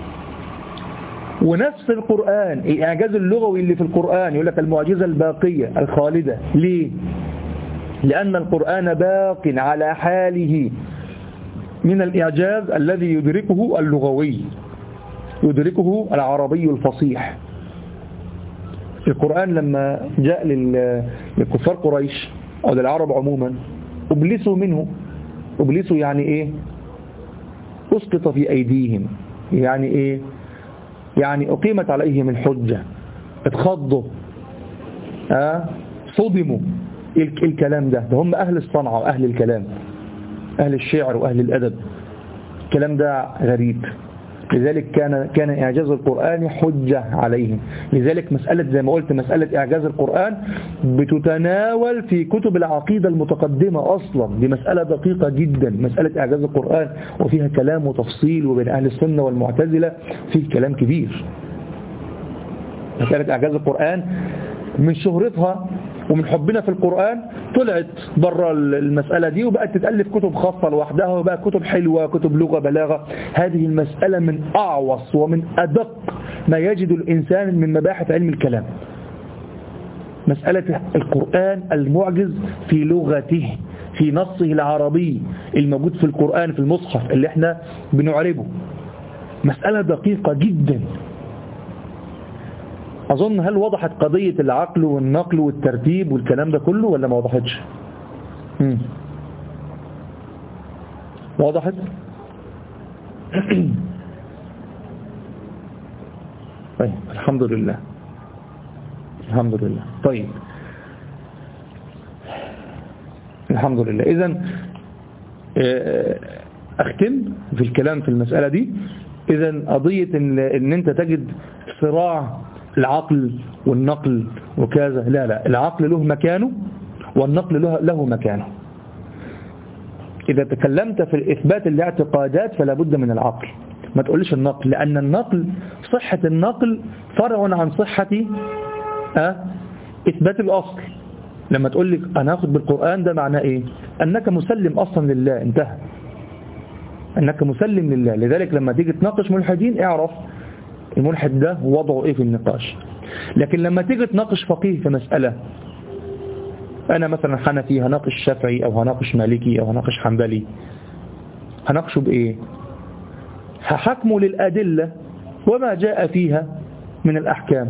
Speaker 1: ونفس القرآن الإعجاز اللغوي اللي في القرآن يقول لك المعجزة الباقية الخالدة. ليه؟ لأن القرآن باق على حاله من الإعجاز الذي يدركه اللغوي، يدركه العربي الفصيح. القرآن لما جاء للكفار قريش أو للعرب عموما أبلسوا منه. أبلسوا يعني إيه؟ أسقط في أيديهم. يعني إيه؟ يعني أقيمت عليهم الحجة، اتخضوا، أه؟ صدموا. الكلام ده ده هم أهل الصنعة وأهل الكلام، أهل الشعر وأهل الأدب. الكلام ده غريب. لذلك كان كان إعجاز القرآن حجة عليهم. لذلك مسألة زي ما قلت، مسألة إعجاز القرآن بتتناول في كتب العقيدة المتقدمة أصلا. دي مسألة دقيقة جدا، مسألة إعجاز القرآن، وفيها كلام وتفصيل، وبين أهل السنة والمعتزلة فيه كلام كبير. مسألة إعجاز القرآن من شهرتها ومن حبنا في القرآن طلعت بره المسألة دي وبقت تتألف كتب خاصة لوحدها، وبقى كتب حلوة، كتب لغة، بلاغة. هذه المسألة من أعوص ومن أدق ما يجد الإنسان من مباحث علم الكلام. مسألة القرآن المعجز في لغته، في نصه العربي الموجود في القرآن في المصحف اللي احنا بنعربه. مسألة دقيقة جدا. أظن هل وضحت قضية العقل والنقل والترتيب والكلام ده كله ولا ما وضحتش؟ مم. وضحت؟ طيب الحمد لله الحمد لله. طيب الحمد لله. إذن أختم في الكلام في المسألة دي. إذن قضية إن, إن أنت تجد صراع العقل والنقل وكذا، لا لا، العقل له مكانه والنقل له, له مكانه. إذا تكلمت في إثبات الاعتقادات فلا بد من العقل، ما تقولش النقل، لأن النقل صحة النقل فرع عن صحة أه إثبات الأصل. لما تقول لك أنا أخذ بالقرآن ده معناه إيه؟ أنك مسلم أصلا لله، انتهى، أنك مسلم لله. لذلك لما تيجي تناقش ملحدين اعرف الملحد ده وضعه إيه في النقاش. لكن لما تيجي تناقش فقيه في مسألة، أنا مثلا حنفي هناقش شافعي أو هناقش مالكي أو هناقش حنبلي، هناقشه بإيه؟ هحكمه للأدلة وما جاء فيها من الأحكام،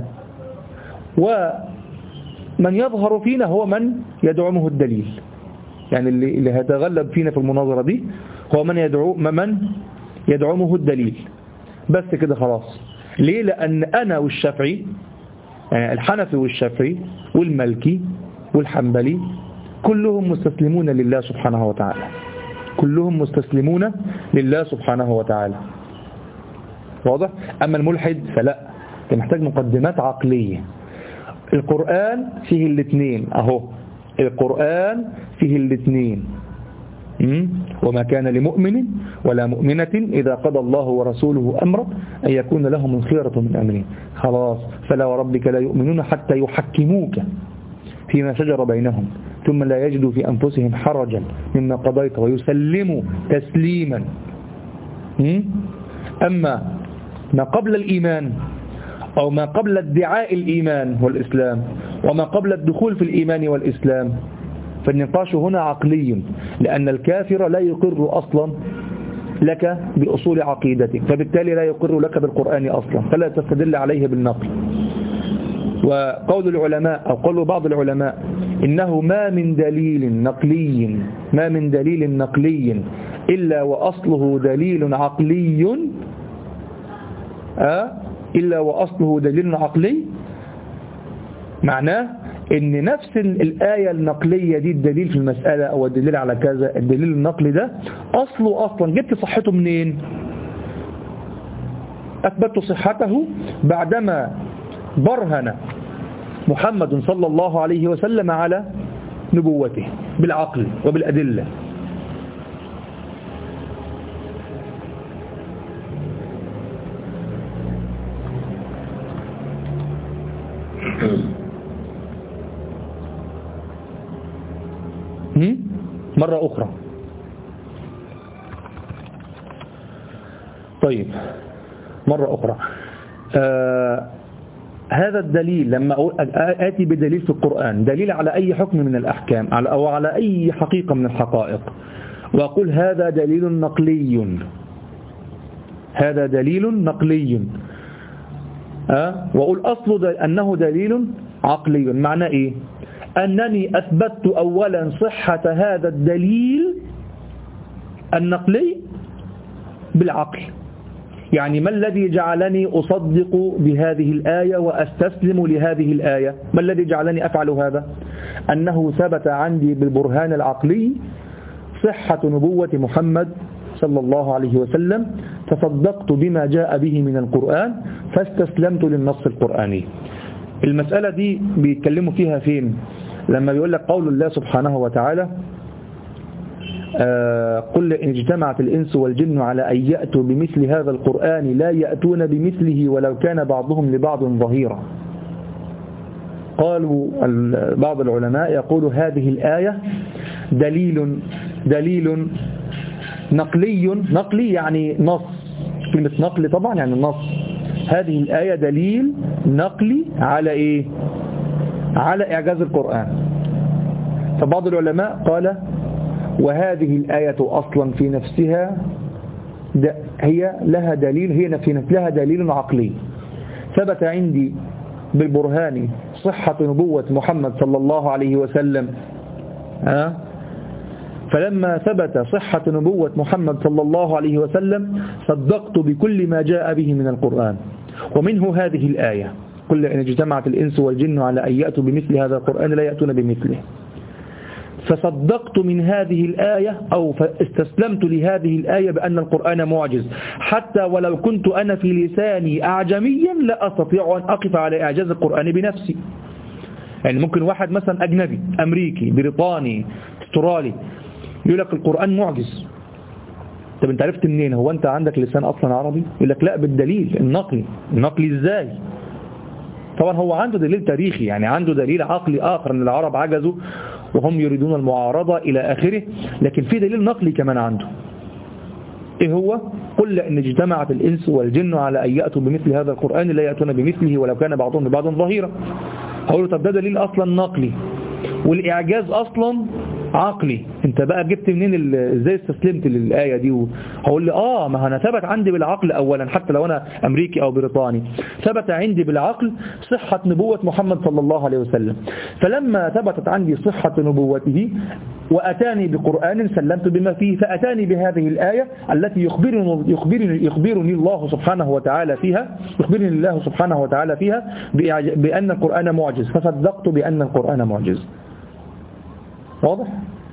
Speaker 1: ومن يظهر فينا هو من يدعمه الدليل. يعني اللي, اللي هيتغلب فينا في المناظرة دي هو من يدعو من يدعمه الدليل، بس كده خلاص. ليه؟ لأن أنا والشافعي، يعني الحنفي والشافعي والمالكي والحنبلي كلهم مستسلمون لله سبحانه وتعالى، كلهم مستسلمون لله سبحانه وتعالى. واضح؟ أما الملحد فلا، انت محتاج مقدمات عقلية. القرآن فيه الاثنين اهو، القرآن فيه الاثنين، وما كان لمؤمن ولا مؤمنة إذا قضى الله ورسوله أمرا أن يكون لهم الخيرة من أمرهم. خلاص، فلا وربك لا يؤمنون حتى يحكموك فيما شجر بينهم ثم لا يجدوا في أنفسهم حرجا مما قضيت ويسلموا تسليما. أما ما قبل الإيمان أو ما قبل ادعاء الإيمان والإسلام وما قبل الدخول في الإيمان والإسلام فالنقاش هنا عقلي، لأن الكافر لا يقر أصلا لك بأصول عقيدتك، فبالتالي لا يقر لك بالقرآن أصلا، فلا تستدل عليه بالنقل. وقول العلماء أو قول بعض العلماء إنه ما من دليل نقلي ما من دليل نقلي إلا وأصله دليل عقلي أه إلا وأصله دليل عقلي، معناه ان نفس الآية النقلية دي الدليل في المسألة او الدليل على كذا، الدليل النقلي ده اصله اصلا جبت صحته منين؟ اثبت صحته بعدما برهن محمد صلى الله عليه وسلم على نبوته بالعقل وبالأدلة. مرة أخرى. طيب مرة أخرى آه هذا الدليل لما آتي بدليل في القرآن، دليل على أي حكم من الأحكام أو على أي حقيقة من الحقائق، وأقول هذا دليل نقلي، هذا دليل نقلي أه؟ وأقول أصل دل أنه دليل عقلي، معنى إيه؟ أنني أثبتت أولا صحة هذا الدليل النقلي بالعقل. يعني ما الذي جعلني أصدق بهذه الآية وأستسلم لهذه الآية؟ ما الذي جعلني أفعل هذا؟ أنه ثبت عندي بالبرهان العقلي صحة نبوة محمد صلى الله عليه وسلم، تصدقت بما جاء به من القرآن فاستسلمت للنص القرآني. المسألة دي بيتكلموا فيها فين؟ لما بيقول لك قول الله سبحانه وتعالى آه قل إن اجتمعت الإنس والجن على أن يأتوا بمثل هذا القرآن لا يأتون بمثله ولو كان بعضهم لبعض ظهيرا. قالوا بعض العلماء يقول هذه الآية دليل دليل نقلي، نقلي يعني نص، كلمة نقل طبعا يعني نص، هذه الآية دليل نقلي على إيه؟ على إعجاز القرآن. فبعض العلماء قال وهذه الآية أصلا في نفسها هي لها دليل، هي في نفسها دليل عقلي ثبت عندي بالبرهان صحة نبوة محمد صلى الله عليه وسلم، ها؟ فلما ثبت صحة نبوة محمد صلى الله عليه وسلم صدقت بكل ما جاء به من القرآن، ومنه هذه الآية: قل إن اجتمعت الإنس والجن على أن يأتوا بمثل هذا القرآن لا يأتون بمثله. فصدقت من هذه الآية أو فاستسلمت لهذه الآية بأن القرآن معجز، حتى ولو كنت أنا في لساني أعجميا لا أستطيع أن أقف على إعجاز القرآن بنفسي. يعني ممكن واحد مثلا أجنبي أمريكي بريطاني استرالي يقول لك القرآن معجز. طب انت عرفت منين؟ هو انت عندك لسان اصلا عربي؟ يقول لك لا، بالدليل النقلي. النقلي ازاي؟ طبعا هو عنده دليل تاريخي، يعني عنده دليل عقلي اخر ان العرب عجزوا وهم يريدون المعارضة الى اخره، لكن في دليل نقلي كمان عنده. ايه هو؟ قل ان اجتمعت الانس والجن على ان يأتوا بمثل هذا القرآن لا يأتون بمثله ولو كان بعضهم لبعض ظهيرا. هقول له طب ده دليل اصلا نقلي والاعجاز اصلا عقلي، انت بقى جبت منين؟ ازاي استسلمت للآية دي؟ هقول لي اه ما انا ثبت عندي بالعقل اولا، حتى لو انا امريكي او بريطاني ثبت عندي بالعقل صحة نبوة محمد صلى الله عليه وسلم. فلما ثبتت عندي صحة نبوته واتاني بقرآن سلمت بما فيه، فاتاني بهذه الآية التي يخبرني يخبرني يخبرني الله سبحانه وتعالى فيها يخبرني الله سبحانه وتعالى فيها بأن القرآن معجز، فصدقت بأن القرآن معجز. واضح؟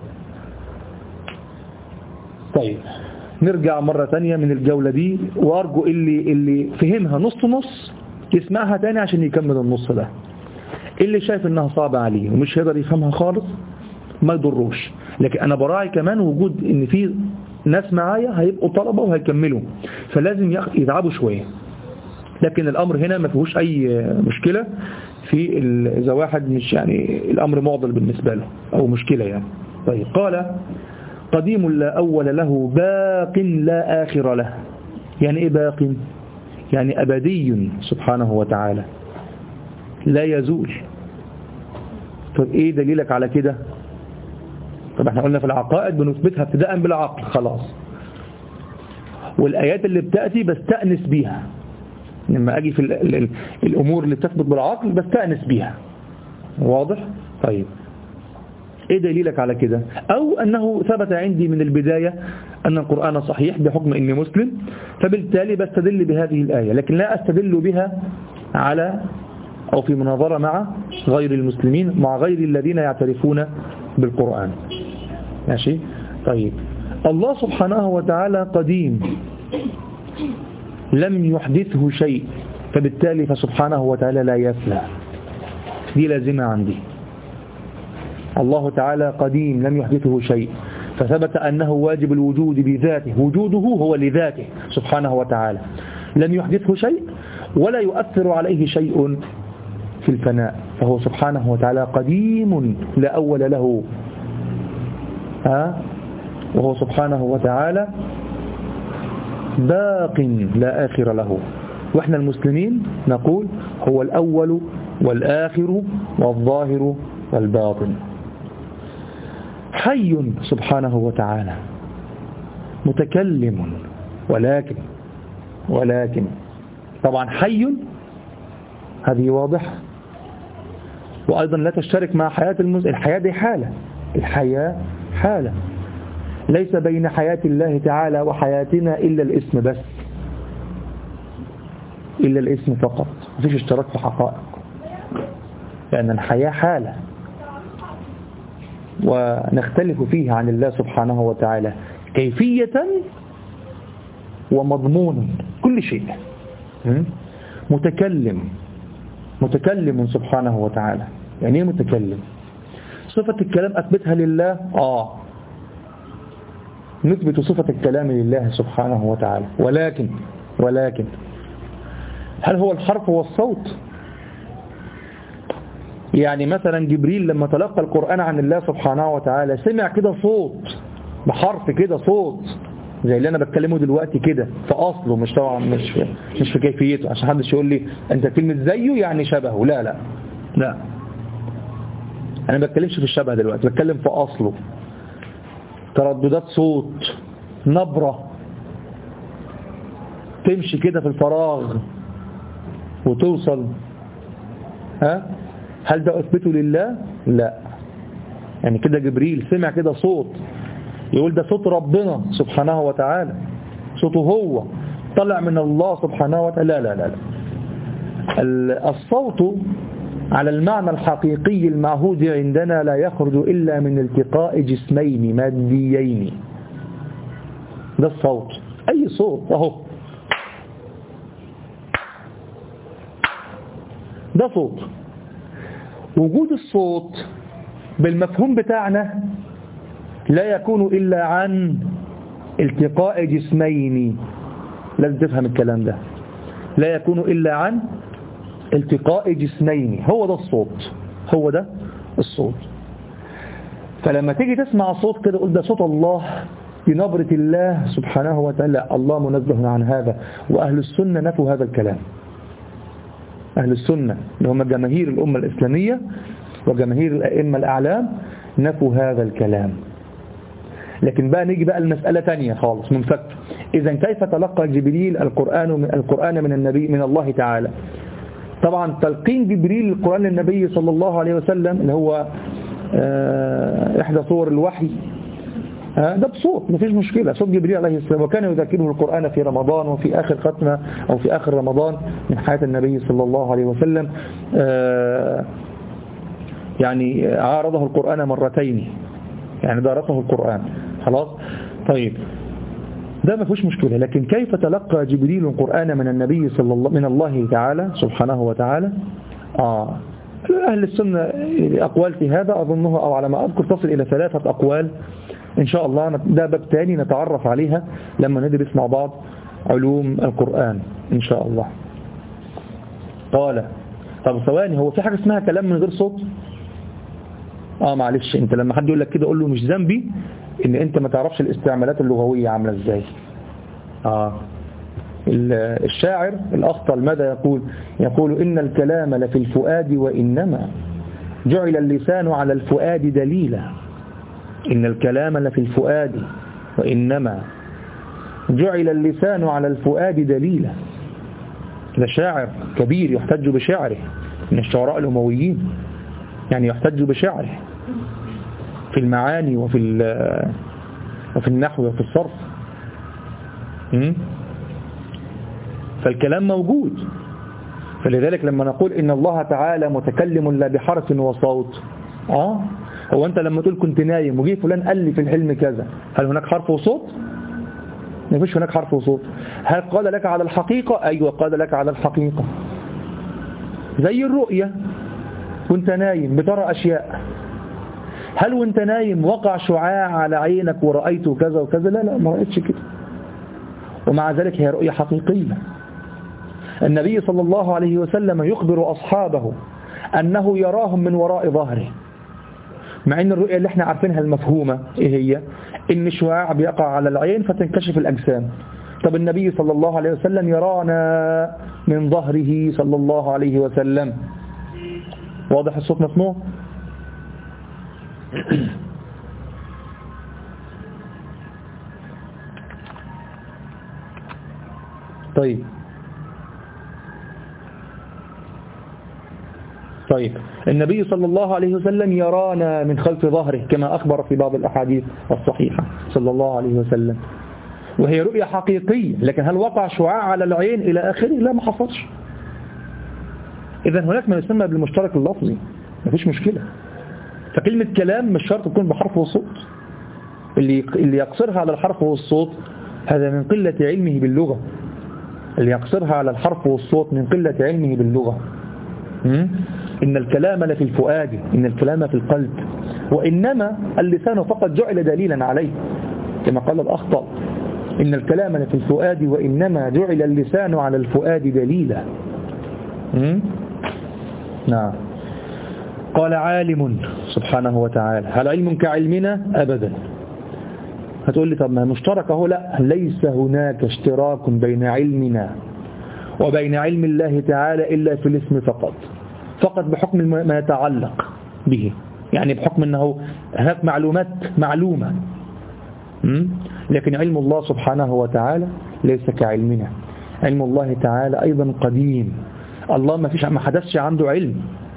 Speaker 1: طيب نرجع مرة ثانية من الجولة دي، وارجو اللي اللي فهمها نص نص يسمعها تاني عشان يكمل النص ده. اللي شايف انها صعبة عليه ومش هيقدر يفهمها خالص ما يضروش، لكن انا براعي كمان وجود ان في ناس معايا هيبقوا طلبة وهيكملوا، فلازم يتعبوا شوية. لكن الامر هنا ما فيهوش اي مشكلة في اذا واحد مش يعني الامر معضل بالنسبة له او مشكلة يعني. طيب قال قديم لا اول له باق لا اخر له. يعني ايه باق؟ يعني ابدي سبحانه وتعالى لا يزول. طب ايه دليلك على كده؟ طب احنا قلنا في العقائد بنثبتها ابتداء بالعقل خلاص، والايات اللي بتأتي بستأنس بيها لما اجي في ال ال ال الامور اللي بتثبت بالعقل بستأنس بيها. واضح؟ طيب ايه دليلك على كده؟ او انه ثبت عندي من البداية ان القرآن صحيح بحكم اني مسلم، فبالتالي بستدل بهذه الآية، لكن لا استدل بها على او في مناظرة مع غير المسلمين، مع غير الذين يعترفون بالقرآن. ماشي؟ طيب الله سبحانه وتعالى قديم لم يحدثه شيء، فبالتالي فسبحانه وتعالى لا يفنى. دي لازمة عندي. الله تعالى قديم لم يحدثه شيء، فثبت أنه واجب الوجود بذاته، وجوده هو لذاته سبحانه وتعالى، لم يحدثه شيء ولا يؤثر عليه شيء في الفناء، فهو سبحانه وتعالى قديم لا أول له، ها؟ وهو سبحانه وتعالى باق لا آخر له. وإحنا المسلمين نقول هو الأول والآخر والظاهر والباطن. حي سبحانه وتعالى متكلم، ولكن ولكن طبعا حي هذه واضح، وأيضا لا تشترك مع حياة المسلم. الحياة دي حالة، الحياة حالة، ليس بين حياة الله تعالى وحياتنا إلا الاسم بس، إلا الاسم فقط، مفيش اشتراك في حقائق، لأن الحياة حالة ونختلف فيها عن الله سبحانه وتعالى كيفية ومضمونا، كل شيء. متكلم، متكلم سبحانه وتعالى. يعني ايه متكلم؟ صفة الكلام أثبتها لله؟ آه نثبت صفة الكلام لله سبحانه وتعالى، ولكن ولكن هل هو الحرف والصوت؟ يعني مثلا جبريل لما تلقى القرآن عن الله سبحانه وتعالى سمع كده صوت بحرف كده، صوت زي اللي أنا بتكلمه دلوقتي كده في أصله، مش طبعا مش في مش في كيفيته، عشان حدش يقول لي أنت كلمة زيه يعني شبهه. لا لا لا، أنا ما بتكلمش في الشبه دلوقتي، بتكلم في أصله. ترددات صوت، نبرة تمشي كده في الفراغ وتوصل ها؟ هل ده أثبته لله؟ لا. يعني كده جبريل سمع كده صوت يقول ده صوت ربنا سبحانه وتعالى، صوته هو طلع من الله سبحانه وتعالى؟ لا لا لا, لا. الصوت على المعنى الحقيقي المعهود عندنا لا يخرج إلا من التقاء جسمين ماديين. ده الصوت، أي صوت أهو، ده صوت. وجود الصوت بالمفهوم بتاعنا لا يكون إلا عن التقاء جسمين. لازم تفهم الكلام ده، لا يكون إلا عن التقاء جسمين. هو ده الصوت، هو ده الصوت. فلما تيجي تسمع صوت كده قول ده صوت الله بنبرة الله سبحانه وتعالى، الله منزه عن هذا. وأهل السنة نفوا هذا الكلام. أهل السنة اللي هم جماهير الأمة الإسلامية وجماهير الأئمة الأعلام نفوا هذا الكلام. لكن بقى نيجي بقى المسألة تانية خالص منفك. إذا كيف تلقى جبريل القرآن من القرآن من النبي من الله تعالى؟ طبعا تلقين جبريل القرآن للنبي صلى الله عليه وسلم اللي هو إحدى صور الوحي ده بصوت، مفيش مشكلة، صوت جبريل عليه السلام. وكان يذكره القرآن في رمضان وفي آخر ختمة أو في آخر رمضان من حياة النبي صلى الله عليه وسلم. يعني عارضه القرآن مرتين، يعني دارته القرآن خلاص. طيب ده ما فيش مشكلة. لكن كيف تلقى جبريل القرآن من النبي صلى الله من الله تعالى سبحانه وتعالى؟ آه أهل السنة أقوال في هذا أظنها أو على ما أذكر تصل إلى ثلاثة أقوال إن شاء الله. ده باب تاني نتعرف عليها لما ندرس مع بعض علوم القرآن إن شاء الله. قال طب ثواني، هو في حاجة اسمها كلام من غير صوت؟ آه معلش، أنت لما حد يقول لك كده قول له مش ذنبي إن أنت ما تعرفش الاستعمالات اللغوية عاملة إزاي. آه الشاعر الأخطل ماذا يقول؟ يقول إن الكلام لفي الفؤاد وإنما جعل اللسان على الفؤاد دليلا. إن الكلام لفي الفؤاد وإنما جعل اللسان على الفؤاد دليلا. ده شاعر كبير يحتج بشعره من الشعراء الأمويين، يعني يحتج بشعره في المعاني وفي وفي النحو وفي الصرف. فالكلام موجود. فلذلك لما نقول إن الله تعالى متكلم لا بحرف وصوت، آه هو أنت لما تقول كنت نايم وجي فلان قال لي في الحلم كذا، هل هناك حرف وصوت؟ ما فيش هناك حرف وصوت. هل قال لك على الحقيقة؟ أيوة قال لك على الحقيقة. زي الرؤية، وانت نايم بترى أشياء، هل وانت نايم وقع شعاع على عينك ورأيته كذا وكذا؟ لا لا ما رأيتش كده. ومع ذلك هي رؤية حقيقية. النبي صلى الله عليه وسلم يخبر أصحابه أنه يراهم من وراء ظهره، مع أن الرؤية اللي احنا عارفينها المفهومة إيه هي؟ إن شعاع بيقع على العين فتنكشف الأجسام. طب النبي صلى الله عليه وسلم يرانا من ظهره صلى الله عليه وسلم. واضح الصوت مسموع؟ طيب طيب النبي صلى الله عليه وسلم يرانا من خلف ظهره كما أخبر في بعض الأحاديث الصحيحة صلى الله عليه وسلم، وهي رؤية حقيقية. لكن هل وقع شعاع على العين إلى آخره؟ لا ما حصلش. إذا هناك ما يسمى بالمشترك اللفظي، ما فيش مشكلة. فكلمة كلام مش شرط تكون بحرف وصوت. اللي اللي يقصرها على الحرف والصوت هذا من قلة علمه باللغة. اللي يقصرها على الحرف والصوت من قلة علمه باللغة. إن الكلام لفي الفؤاد، إن الكلام في القلب، وإنما اللسان فقط جعل دليلا عليه كما قال الأخطأ. إن الكلام لفي الفؤاد وإنما جعل اللسان على الفؤاد دليلا. نعم. قال عالم سبحانه وتعالى. هل علم كعلمنا؟ أبدا. هتقول لي طب ما مشترك اهو. لا، ليس هناك اشتراك بين علمنا وبين علم الله تعالى إلا في الاسم فقط، فقط بحكم ما يتعلق به، يعني بحكم أنه هناك معلومات معلومة. لكن علم الله سبحانه وتعالى ليس كعلمنا. علم الله تعالى أيضا قديم. الله ما فيش ما حدثش عنده علم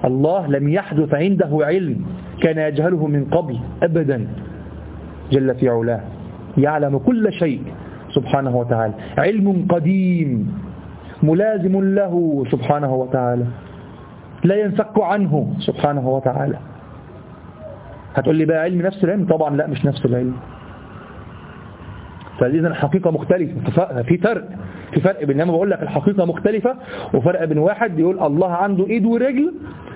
Speaker 1: الله لم يحدث عنده علم كان يجهله من قبل أبدا، جل في علاه، يعلم كل شيء سبحانه وتعالى، علم قديم ملازم له سبحانه وتعالى، لا ينفك عنه سبحانه وتعالى. هتقول لي بقى علم نفس العلم؟ طبعا لا، مش نفس العلم. فإذا الحقيقة مختلفة، في فرق في فرق بين لما بقول لك الحقيقة مختلفة، وفرق بين واحد يقول الله عنده ايد ورجل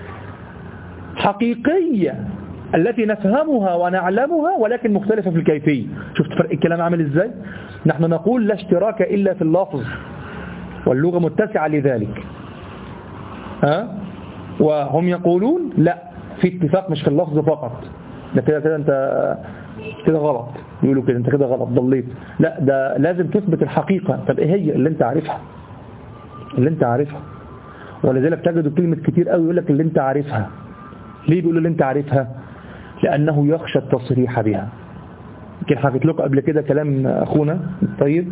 Speaker 1: حقيقية التي نفهمها ونعلمها ولكن مختلفة في الكيفية. شفت فرق الكلام عامل ازاي؟ نحن نقول لا اشتراك إلا في اللفظ، واللغة متسعة لذلك، ها؟ وهم يقولون لا، في اتفاق مش في اللفظ فقط. ده كده كده انت كده غلط، يقولوا كده انت كده غلط ضليت. لا، ده لازم تثبت الحقيقة. طب ايه هي اللي انت عارفها؟ اللي انت عارفها. ولذلك تجد كلمة كتير قوي يقول لك اللي انت عارفها. ليه بيقولوا اللي انت عارفها؟ لأنه يخشى التصريح بها. يمكن حكيت لكم قبل كده كلام أخونا طيب،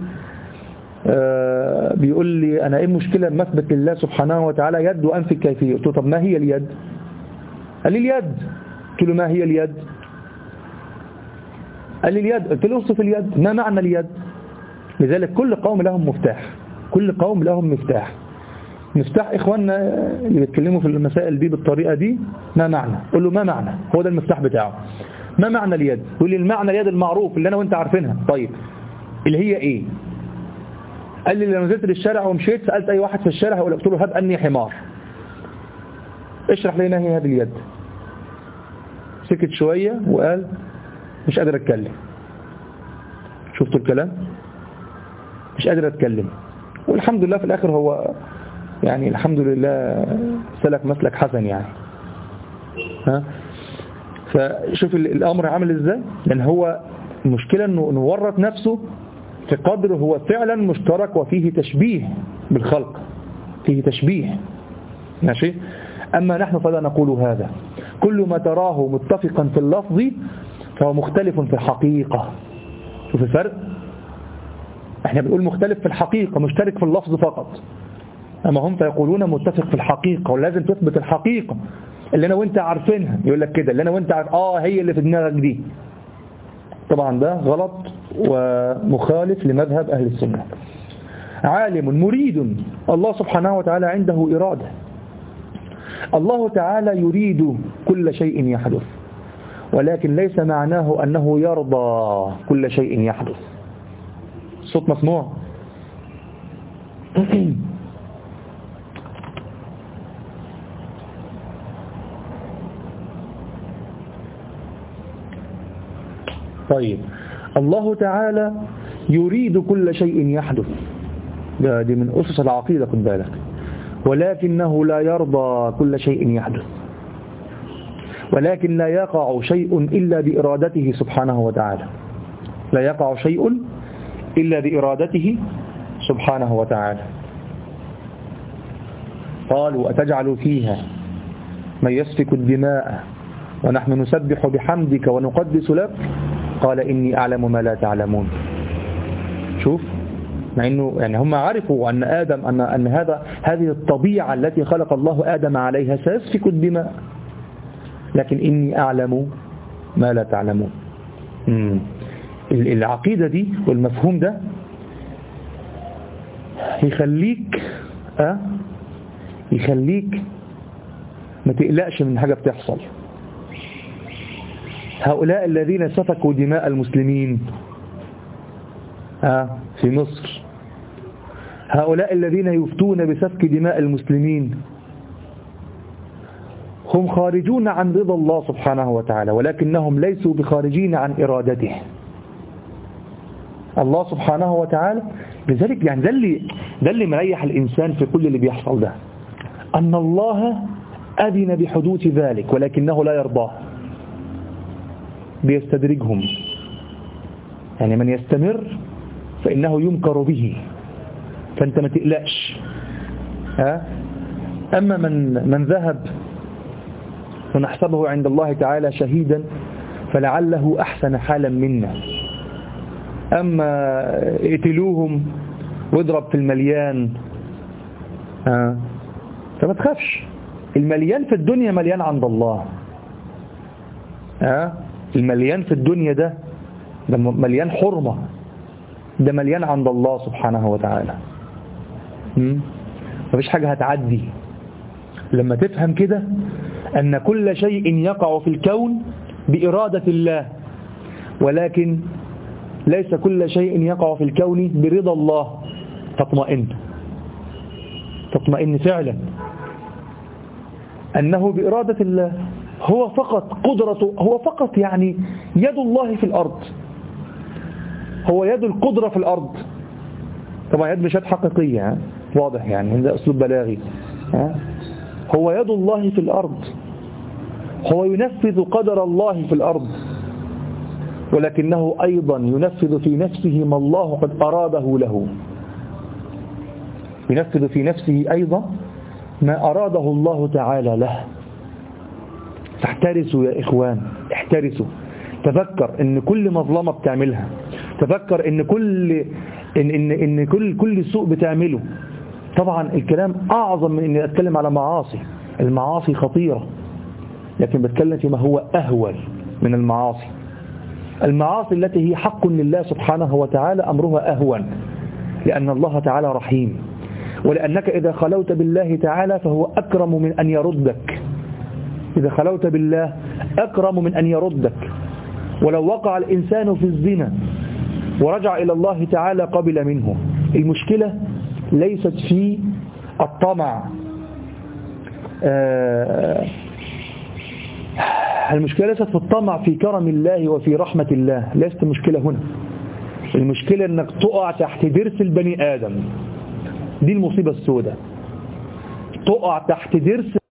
Speaker 1: آه بيقول لي أنا إيه المشكلة لما أثبت لله سبحانه وتعالى يد وأنفي الكيفية؟ قلت له طب ما هي اليد؟ قال لي اليد. قلت له ما هي اليد؟ قال لي اليد. قلت له اوصف اليد، ما معنى اليد؟ لذلك كل قوم لهم مفتاح، كل قوم لهم مفتاح. مفتاح إخواننا اللي بيتكلموا في المسائل دي بالطريقة دي، ما معنى؟ قل له ما معنى، هو ده المفتاح بتاعه. ما معنى اليد؟ يقول لي المعنى اليد المعروف اللي أنا وانت عارفينها. طيب اللي هي إيه؟ قال لي لما نزلت للشارع ومشيت سألت أي واحد في الشارع هقول قلت له هب أني حمار، اشرح لنا هي هذه اليد. سكت شوية وقال مش قادر أتكلم. شفتوا الكلام؟ مش قادر أتكلم. والحمد لله في الآخر هو يعني الحمد لله سلك مسلك حسن يعني. ها؟ فشوف الأمر عامل إزاي؟ لأن هو المشكلة أنه نورط نفسه في قدر هو فعلا مشترك وفيه تشبيه بالخلق، فيه تشبيه ماشي. أما نحن فلا نقول هذا. كل ما تراه متفقا في اللفظ فهو مختلف في الحقيقة. شوف الفرق؟ احنا بنقول مختلف في الحقيقة، مشترك في اللفظ فقط. أما هم فيقولون متفق في الحقيقة، ولازم تثبت الحقيقة اللي أنا وانت عارفينها. يقول لك كده اللي أنا وانت عارف آه هي اللي في دماغك دي. طبعا ده غلط ومخالف لمذهب أهل السنة. عالم مريد، الله سبحانه وتعالى عنده إرادة. الله تعالى يريد كل شيء يحدث، ولكن ليس معناه أنه يرضى كل شيء يحدث. صوت مسموع؟ طيب الله تعالى يريد كل شيء يحدث، ده دي من أسس العقيدة خد بالك، ولكنه لا يرضى كل شيء يحدث، ولكن لا يقع شيء إلا بإرادته سبحانه وتعالى. لا يقع شيء إلا بإرادته سبحانه وتعالى. قالوا أتجعل فيها من يسفك الدماء ونحن نسبح بحمدك ونقدس لك قال إني أعلم ما لا تعلمون. شوف، مع إنه يعني هم عرفوا أن آدم أن أن هذا هذه الطبيعة التي خلق الله آدم عليها سيسفك الدماء، لكن إني أعلم ما لا تعلمون. مم. العقيدة دي والمفهوم ده يخليك أه يخليك ما تقلقش من حاجة بتحصل. هؤلاء الذين سفكوا دماء المسلمين أه في مصر، هؤلاء الذين يفتون بسفك دماء المسلمين هم خارجون عن رضا الله سبحانه وتعالى، ولكنهم ليسوا بخارجين عن إرادته الله سبحانه وتعالى. لذلك يعني ده اللي ده اللي مريح الإنسان في كل اللي بيحصل ده، أن الله أذن بحدوث ذلك ولكنه لا يرضاه، بيستدرجهم. يعني من يستمر فإنه يمكر به، فأنت ما تقلقش. ها؟ أما من من ذهب ونحسبه عند الله تعالى شهيدا فلعله أحسن حالا منا. أما اقتلوهم واضرب في المليان، ها؟ فما تخافش، المليان في الدنيا مليان عند الله. ها المليان في الدنيا ده ده مليان حرمة، ده مليان عند الله سبحانه وتعالى. مفيش حاجة هتعدي لما تفهم كده أن كل شيء يقع في الكون بإرادة الله، ولكن ليس كل شيء يقع في الكون برضا الله. تطمئن تطمئن فعلا أنه بإرادة الله، هو فقط قدرته، هو فقط يعني يد الله في الأرض، هو يد القدرة في الأرض. طبعا يد مش يد حقيقية، واضح يعني ده أسلوب بلاغي. هو يد الله في الأرض، هو ينفذ قدر الله في الأرض، ولكنه أيضا ينفذ في نفسه ما الله قد أراده له. ينفذ في نفسه أيضا ما أراده الله تعالى له. فاحترسوا يا إخوان، احترسوا. تذكر ان كل مظلمة بتعملها، تذكر ان كل ان ان, إن كل كل سوء بتعمله. طبعا الكلام أعظم من اني اتكلم على معاصي، المعاصي خطيرة، لكن بتكلم فيما هو أهول من المعاصي. المعاصي التي هي حق لله سبحانه وتعالى أمرها أهون، لأن الله تعالى رحيم، ولأنك إذا خلوت بالله تعالى فهو أكرم من أن يردك. إذا خلوت بالله أكرم من أن يردك. ولو وقع الإنسان في الزنا ورجع إلى الله تعالى قبل منه. المشكلة ليست في الطمع، آه المشكلة ليست في الطمع في كرم الله وفي رحمة الله، ليست المشكلة هنا. المشكلة أنك تقع تحت درس البني آدم، دي المصيبة السوداء. تقع تحت درس